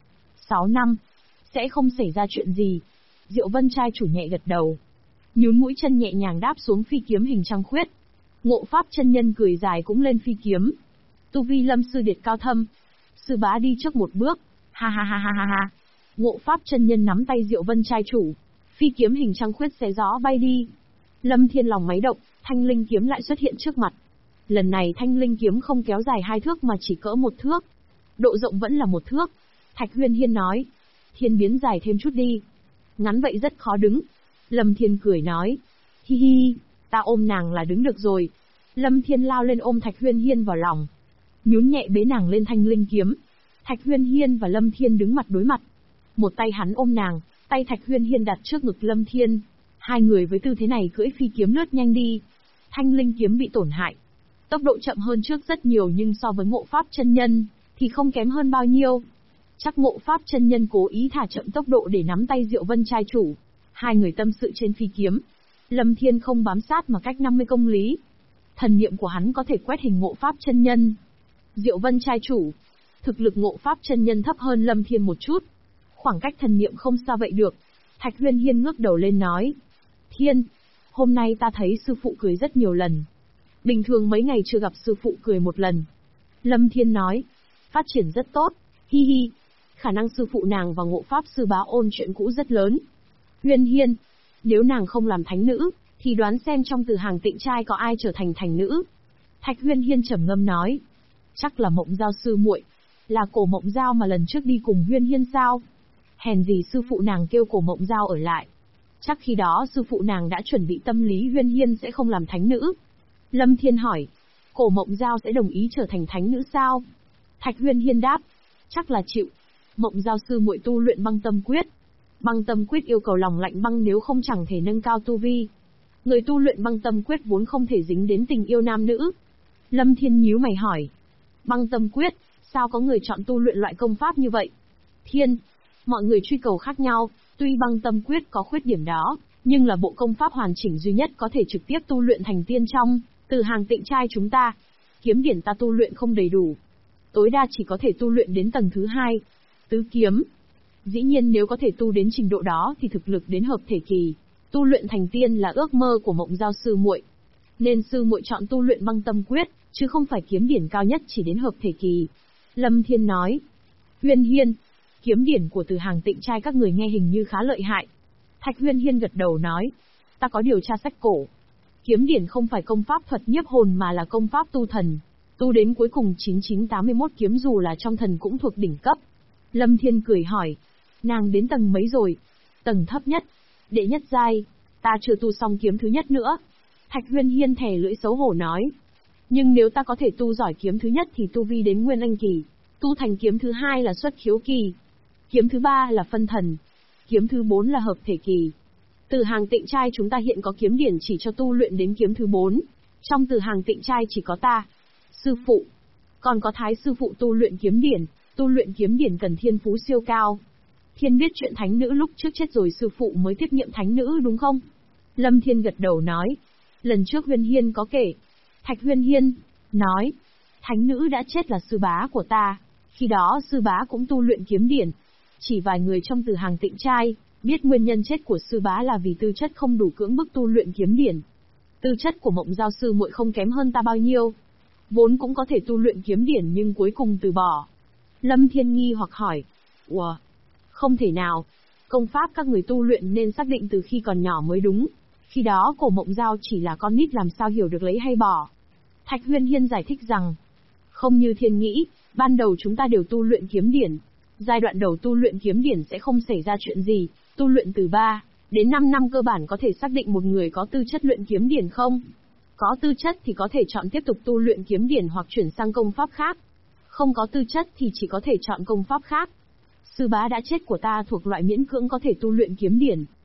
6 năm. Sẽ không xảy ra chuyện gì. Diệu Vân trai chủ nhẹ gật đầu. Nhún mũi chân nhẹ nhàng đáp xuống phi kiếm hình trăng khuyết. Ngộ Pháp chân nhân cười dài cũng lên phi kiếm. Tu vi Lâm sư điệt cao thâm. Sư bá đi trước một bước. Ha ha ha ha ha ha. Ngộ Pháp chân nhân nắm tay Diệu Vân trai chủ. Phi kiếm hình trăng khuyết xé gió bay đi. Lâm Thiên lòng máy động, thanh linh kiếm lại xuất hiện trước mặt. Lần này thanh linh kiếm không kéo dài 2 thước mà chỉ cỡ 1 thước. Độ rộng vẫn là 1 thước. Thạch Huyên Hiên nói. Thiên biến dài thêm chút đi. Ngắn vậy rất khó đứng. Lâm Thiên cười nói. Hi hi, ta ôm nàng là đứng được rồi. Lâm Thiên lao lên ôm Thạch Huyên Hiên vào lòng. Nhún nhẹ bế nàng lên thanh linh kiếm. Thạch Huyên Hiên và Lâm Thiên đứng mặt đối mặt. Một tay hắn ôm nàng, tay Thạch Huyên Hiên đặt trước ngực Lâm Thiên. Hai người với tư thế này cưỡi phi kiếm lướt nhanh đi. Thanh linh kiếm bị tổn hại. Tốc độ chậm hơn trước rất nhiều nhưng so với Ngộ Pháp chân nhân, thì không kém hơn bao nhiêu. Chắc Ngộ Pháp chân nhân cố ý thả chậm tốc độ để nắm tay Diệu Vân trai chủ. Hai người tâm sự trên phi kiếm. Lâm Thiên không bám sát mà cách 50 công lý. Thần niệm của hắn có thể quét hình Ngộ Pháp chân nhân. Diệu Vân trai chủ. Thực lực Ngộ Pháp chân nhân thấp hơn Lâm Thiên một chút. Khoảng cách thần niệm không sao vậy được. Thạch Huyên Hiên ngước đầu lên nói. Thiên, hôm nay ta thấy sư phụ cười rất nhiều lần. Bình thường mấy ngày chưa gặp sư phụ cười một lần. Lâm Thiên nói. Phát triển rất tốt. Hi hi. Khả năng sư phụ nàng và Ngộ Pháp sư bá ôn chuyện cũ rất lớn. Huyên Hiên. Nếu nàng không làm thánh nữ, thì đoán xem trong từ hàng tịnh trai có ai trở thành thành nữ. Thạch Huyên Hiên trầm ngâm nói. Chắc là Mộng Giao sư muội. Là Cổ Mộng Giao mà lần trước đi cùng Huyên Hiên sao? Hèn gì sư phụ nàng kêu Cổ Mộng Giao ở lại. Chắc khi đó sư phụ nàng đã chuẩn bị tâm lý Huyên Hiên sẽ không làm thánh nữ. Lâm Thiên hỏi. Cổ Mộng Giao sẽ đồng ý trở thành thánh nữ sao? Thạch Huyên Hiên đáp. Chắc là chịu. Mộng Giao sư muội tu luyện băng tâm quyết. Băng tâm quyết yêu cầu lòng lạnh băng nếu không chẳng thể nâng cao tu vi. Người tu luyện băng tâm quyết vốn không thể dính đến tình yêu nam nữ. Lâm Thiên nhíu mày hỏi. Băng tâm quyết, sao có người chọn tu luyện loại công pháp như vậy? Thiên, mọi người truy cầu khác nhau, tuy băng tâm quyết có khuyết điểm đó, nhưng là bộ công pháp hoàn chỉnh duy nhất có thể trực tiếp tu luyện thành tiên trong, từ hàng tịnh trai chúng ta. Kiếm điển ta tu luyện không đầy đủ. Tối đa chỉ có thể tu luyện đến tầng thứ 2. Tứ kiếm. Dĩ nhiên nếu có thể tu đến trình độ đó thì thực lực đến hợp thể kỳ. Tu luyện thành tiên là ước mơ của Mộng Giao sư muội. Nên sư muội chọn tu luyện băng tâm quyết, chứ không phải kiếm điển cao nhất chỉ đến hợp thể kỳ. Lâm Thiên nói. Huyên Hiên. Kiếm điển của từ hàng tịnh trai các người nghe hình như khá lợi hại. Thạch Huyên Hiên gật đầu nói. Ta có điều tra sách cổ. Kiếm điển không phải công pháp thuật nhiếp hồn mà là công pháp tu thần. Tu đến cuối cùng 9981 kiếm dù là trong thần cũng thuộc đỉnh cấp. Lâm Thiên cười hỏi. Nàng đến tầng mấy rồi? Tầng thấp nhất. Đệ nhất giai. Ta chưa tu xong kiếm thứ nhất nữa. Thạch Huyên Hiên thè lưỡi xấu hổ nói. Nhưng nếu ta có thể tu giỏi kiếm thứ nhất thì tu vi đến Nguyên Anh kỳ. Tu thành kiếm thứ 2 là xuất khiếu kỳ. Kiếm thứ 3 là phân thần. Kiếm thứ 4 là hợp thể kỳ. Từ hàng tịnh trai chúng ta hiện có kiếm điển chỉ cho tu luyện đến kiếm thứ 4. Trong từ hàng tịnh trai chỉ có ta. Sư phụ. Còn có Thái sư phụ tu luyện kiếm điển. Tu luyện kiếm điển cần thiên phú siêu cao. Thiên biết chuyện thánh nữ lúc trước chết rồi sư phụ mới tiếp nhiệm thánh nữ đúng không? Lâm Thiên gật đầu nói. Lần trước Huyên Hiên có kể. Thạch Huyên Hiên nói. Thánh nữ đã chết là sư bá của ta. Khi đó sư bá cũng tu luyện kiếm điển. Chỉ vài người trong từ hàng tịnh trai biết nguyên nhân chết của sư bá là vì tư chất không đủ cưỡng bức tu luyện kiếm điển. Tư chất của Mộng Giao sư muội không kém hơn ta bao nhiêu. Vốn cũng có thể tu luyện kiếm điển nhưng cuối cùng từ bỏ. Lâm Thiên nghi hoặc hỏi. Ủa? Không thể nào. Công pháp các người tu luyện nên xác định từ khi còn nhỏ mới đúng. Khi đó Cổ Mộng Giao chỉ là con nít làm sao hiểu được lấy hay bỏ. Thạch Huyên Hiên giải thích rằng. Không như Thiên nghĩ, ban đầu chúng ta đều tu luyện kiếm điển. Giai đoạn đầu tu luyện kiếm điển sẽ không xảy ra chuyện gì. Tu luyện từ 3 đến 5 năm cơ bản có thể xác định một người có tư chất luyện kiếm điển không. Có tư chất thì có thể chọn tiếp tục tu luyện kiếm điển hoặc chuyển sang công pháp khác. Không có tư chất thì chỉ có thể chọn công pháp khác. Sư bá đã chết của ta thuộc loại miễn cưỡng có thể tu luyện kiếm điển.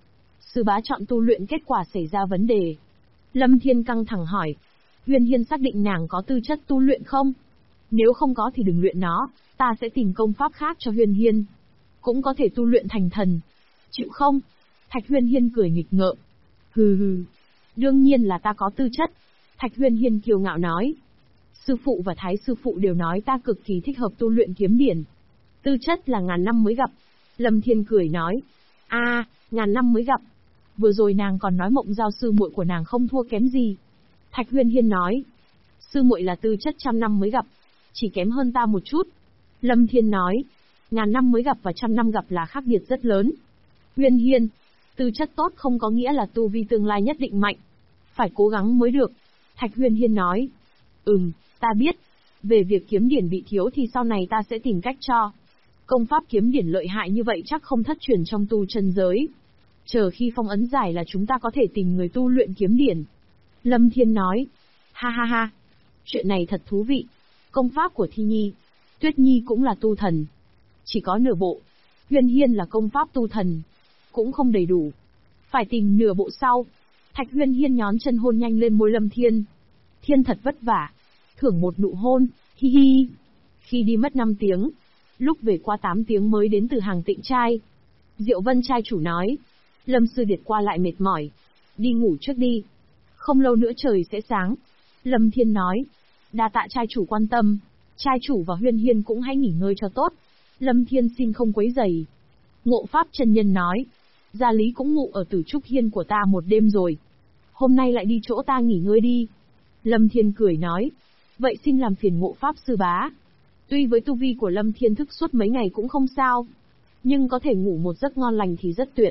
Sư bá chọn tu luyện kết quả xảy ra vấn đề. Lâm Thiên căng thẳng hỏi. Huyên Hiên xác định nàng có tư chất tu luyện không? Nếu không có thì đừng luyện nó, ta sẽ tìm công pháp khác cho Huyên Hiên. Cũng có thể tu luyện thành thần. Chịu không? Thạch Huyên Hiên cười nghịch ngợm. Hừ hừ. Đương nhiên là ta có tư chất. Thạch Huyên Hiên kiêu ngạo nói. Sư phụ và thái sư phụ đều nói ta cực kỳ thích hợp tu luyện kiếm điển. Tư chất là ngàn năm mới gặp. Lâm Thiên cười nói. Ngàn năm mới gặp. Vừa rồi nàng còn nói Mộng Giao sư muội của nàng không thua kém gì. Thạch Huyên Hiên nói. Sư muội là tư chất 100 năm mới gặp. Chỉ kém hơn ta một chút. Lâm Thiên nói. Ngàn năm mới gặp và 100 năm gặp là khác biệt rất lớn. Huyên Hiên. Tư chất tốt không có nghĩa là tu vi tương lai nhất định mạnh. Phải cố gắng mới được. Thạch Huyên Hiên nói. Ta biết. Về việc kiếm điển bị thiếu thì sau này ta sẽ tìm cách cho. Công pháp kiếm điển lợi hại như vậy chắc không thất truyền trong tu chân giới. Chờ khi phong ấn giải là chúng ta có thể tìm người tu luyện kiếm điển. Lâm Thiên nói. Ha ha ha. Chuyện này thật thú vị. Công pháp của Thi Nhi, Tuyết Nhi cũng là tu thần. Chỉ có nửa bộ. Huyên Hiên là công pháp tu thần. Cũng không đầy đủ. Phải tìm nửa bộ sau. Thạch Huyên Hiên nhón chân hôn nhanh lên môi Lâm Thiên. Thiên thật vất vả. Thưởng một nụ hôn, hi hi. Khi đi mất 5 tiếng. Lúc về qua 8 tiếng mới đến từ Hàng Tịnh Trai. Diệu Vân trai chủ nói. Lâm sư điệt qua lại mệt mỏi. Đi ngủ trước đi. Không lâu nữa trời sẽ sáng. Lâm Thiên nói. Đa tạ trai chủ quan tâm. Trai chủ và Huyên Hiên cũng hãy nghỉ ngơi cho tốt. Lâm Thiên xin không quấy rầy. Ngộ Pháp chân nhân nói. Gia Lý cũng ngủ ở Tử Trúc Hiên của ta một đêm rồi. Hôm nay lại đi chỗ ta nghỉ ngơi đi. Lâm Thiên cười nói. Vậy xin làm phiền Ngộ Pháp sư bá. Tuy với tu vi của Lâm Thiên thức suốt mấy ngày cũng không sao. Nhưng có thể ngủ một giấc ngon lành thì rất tuyệt.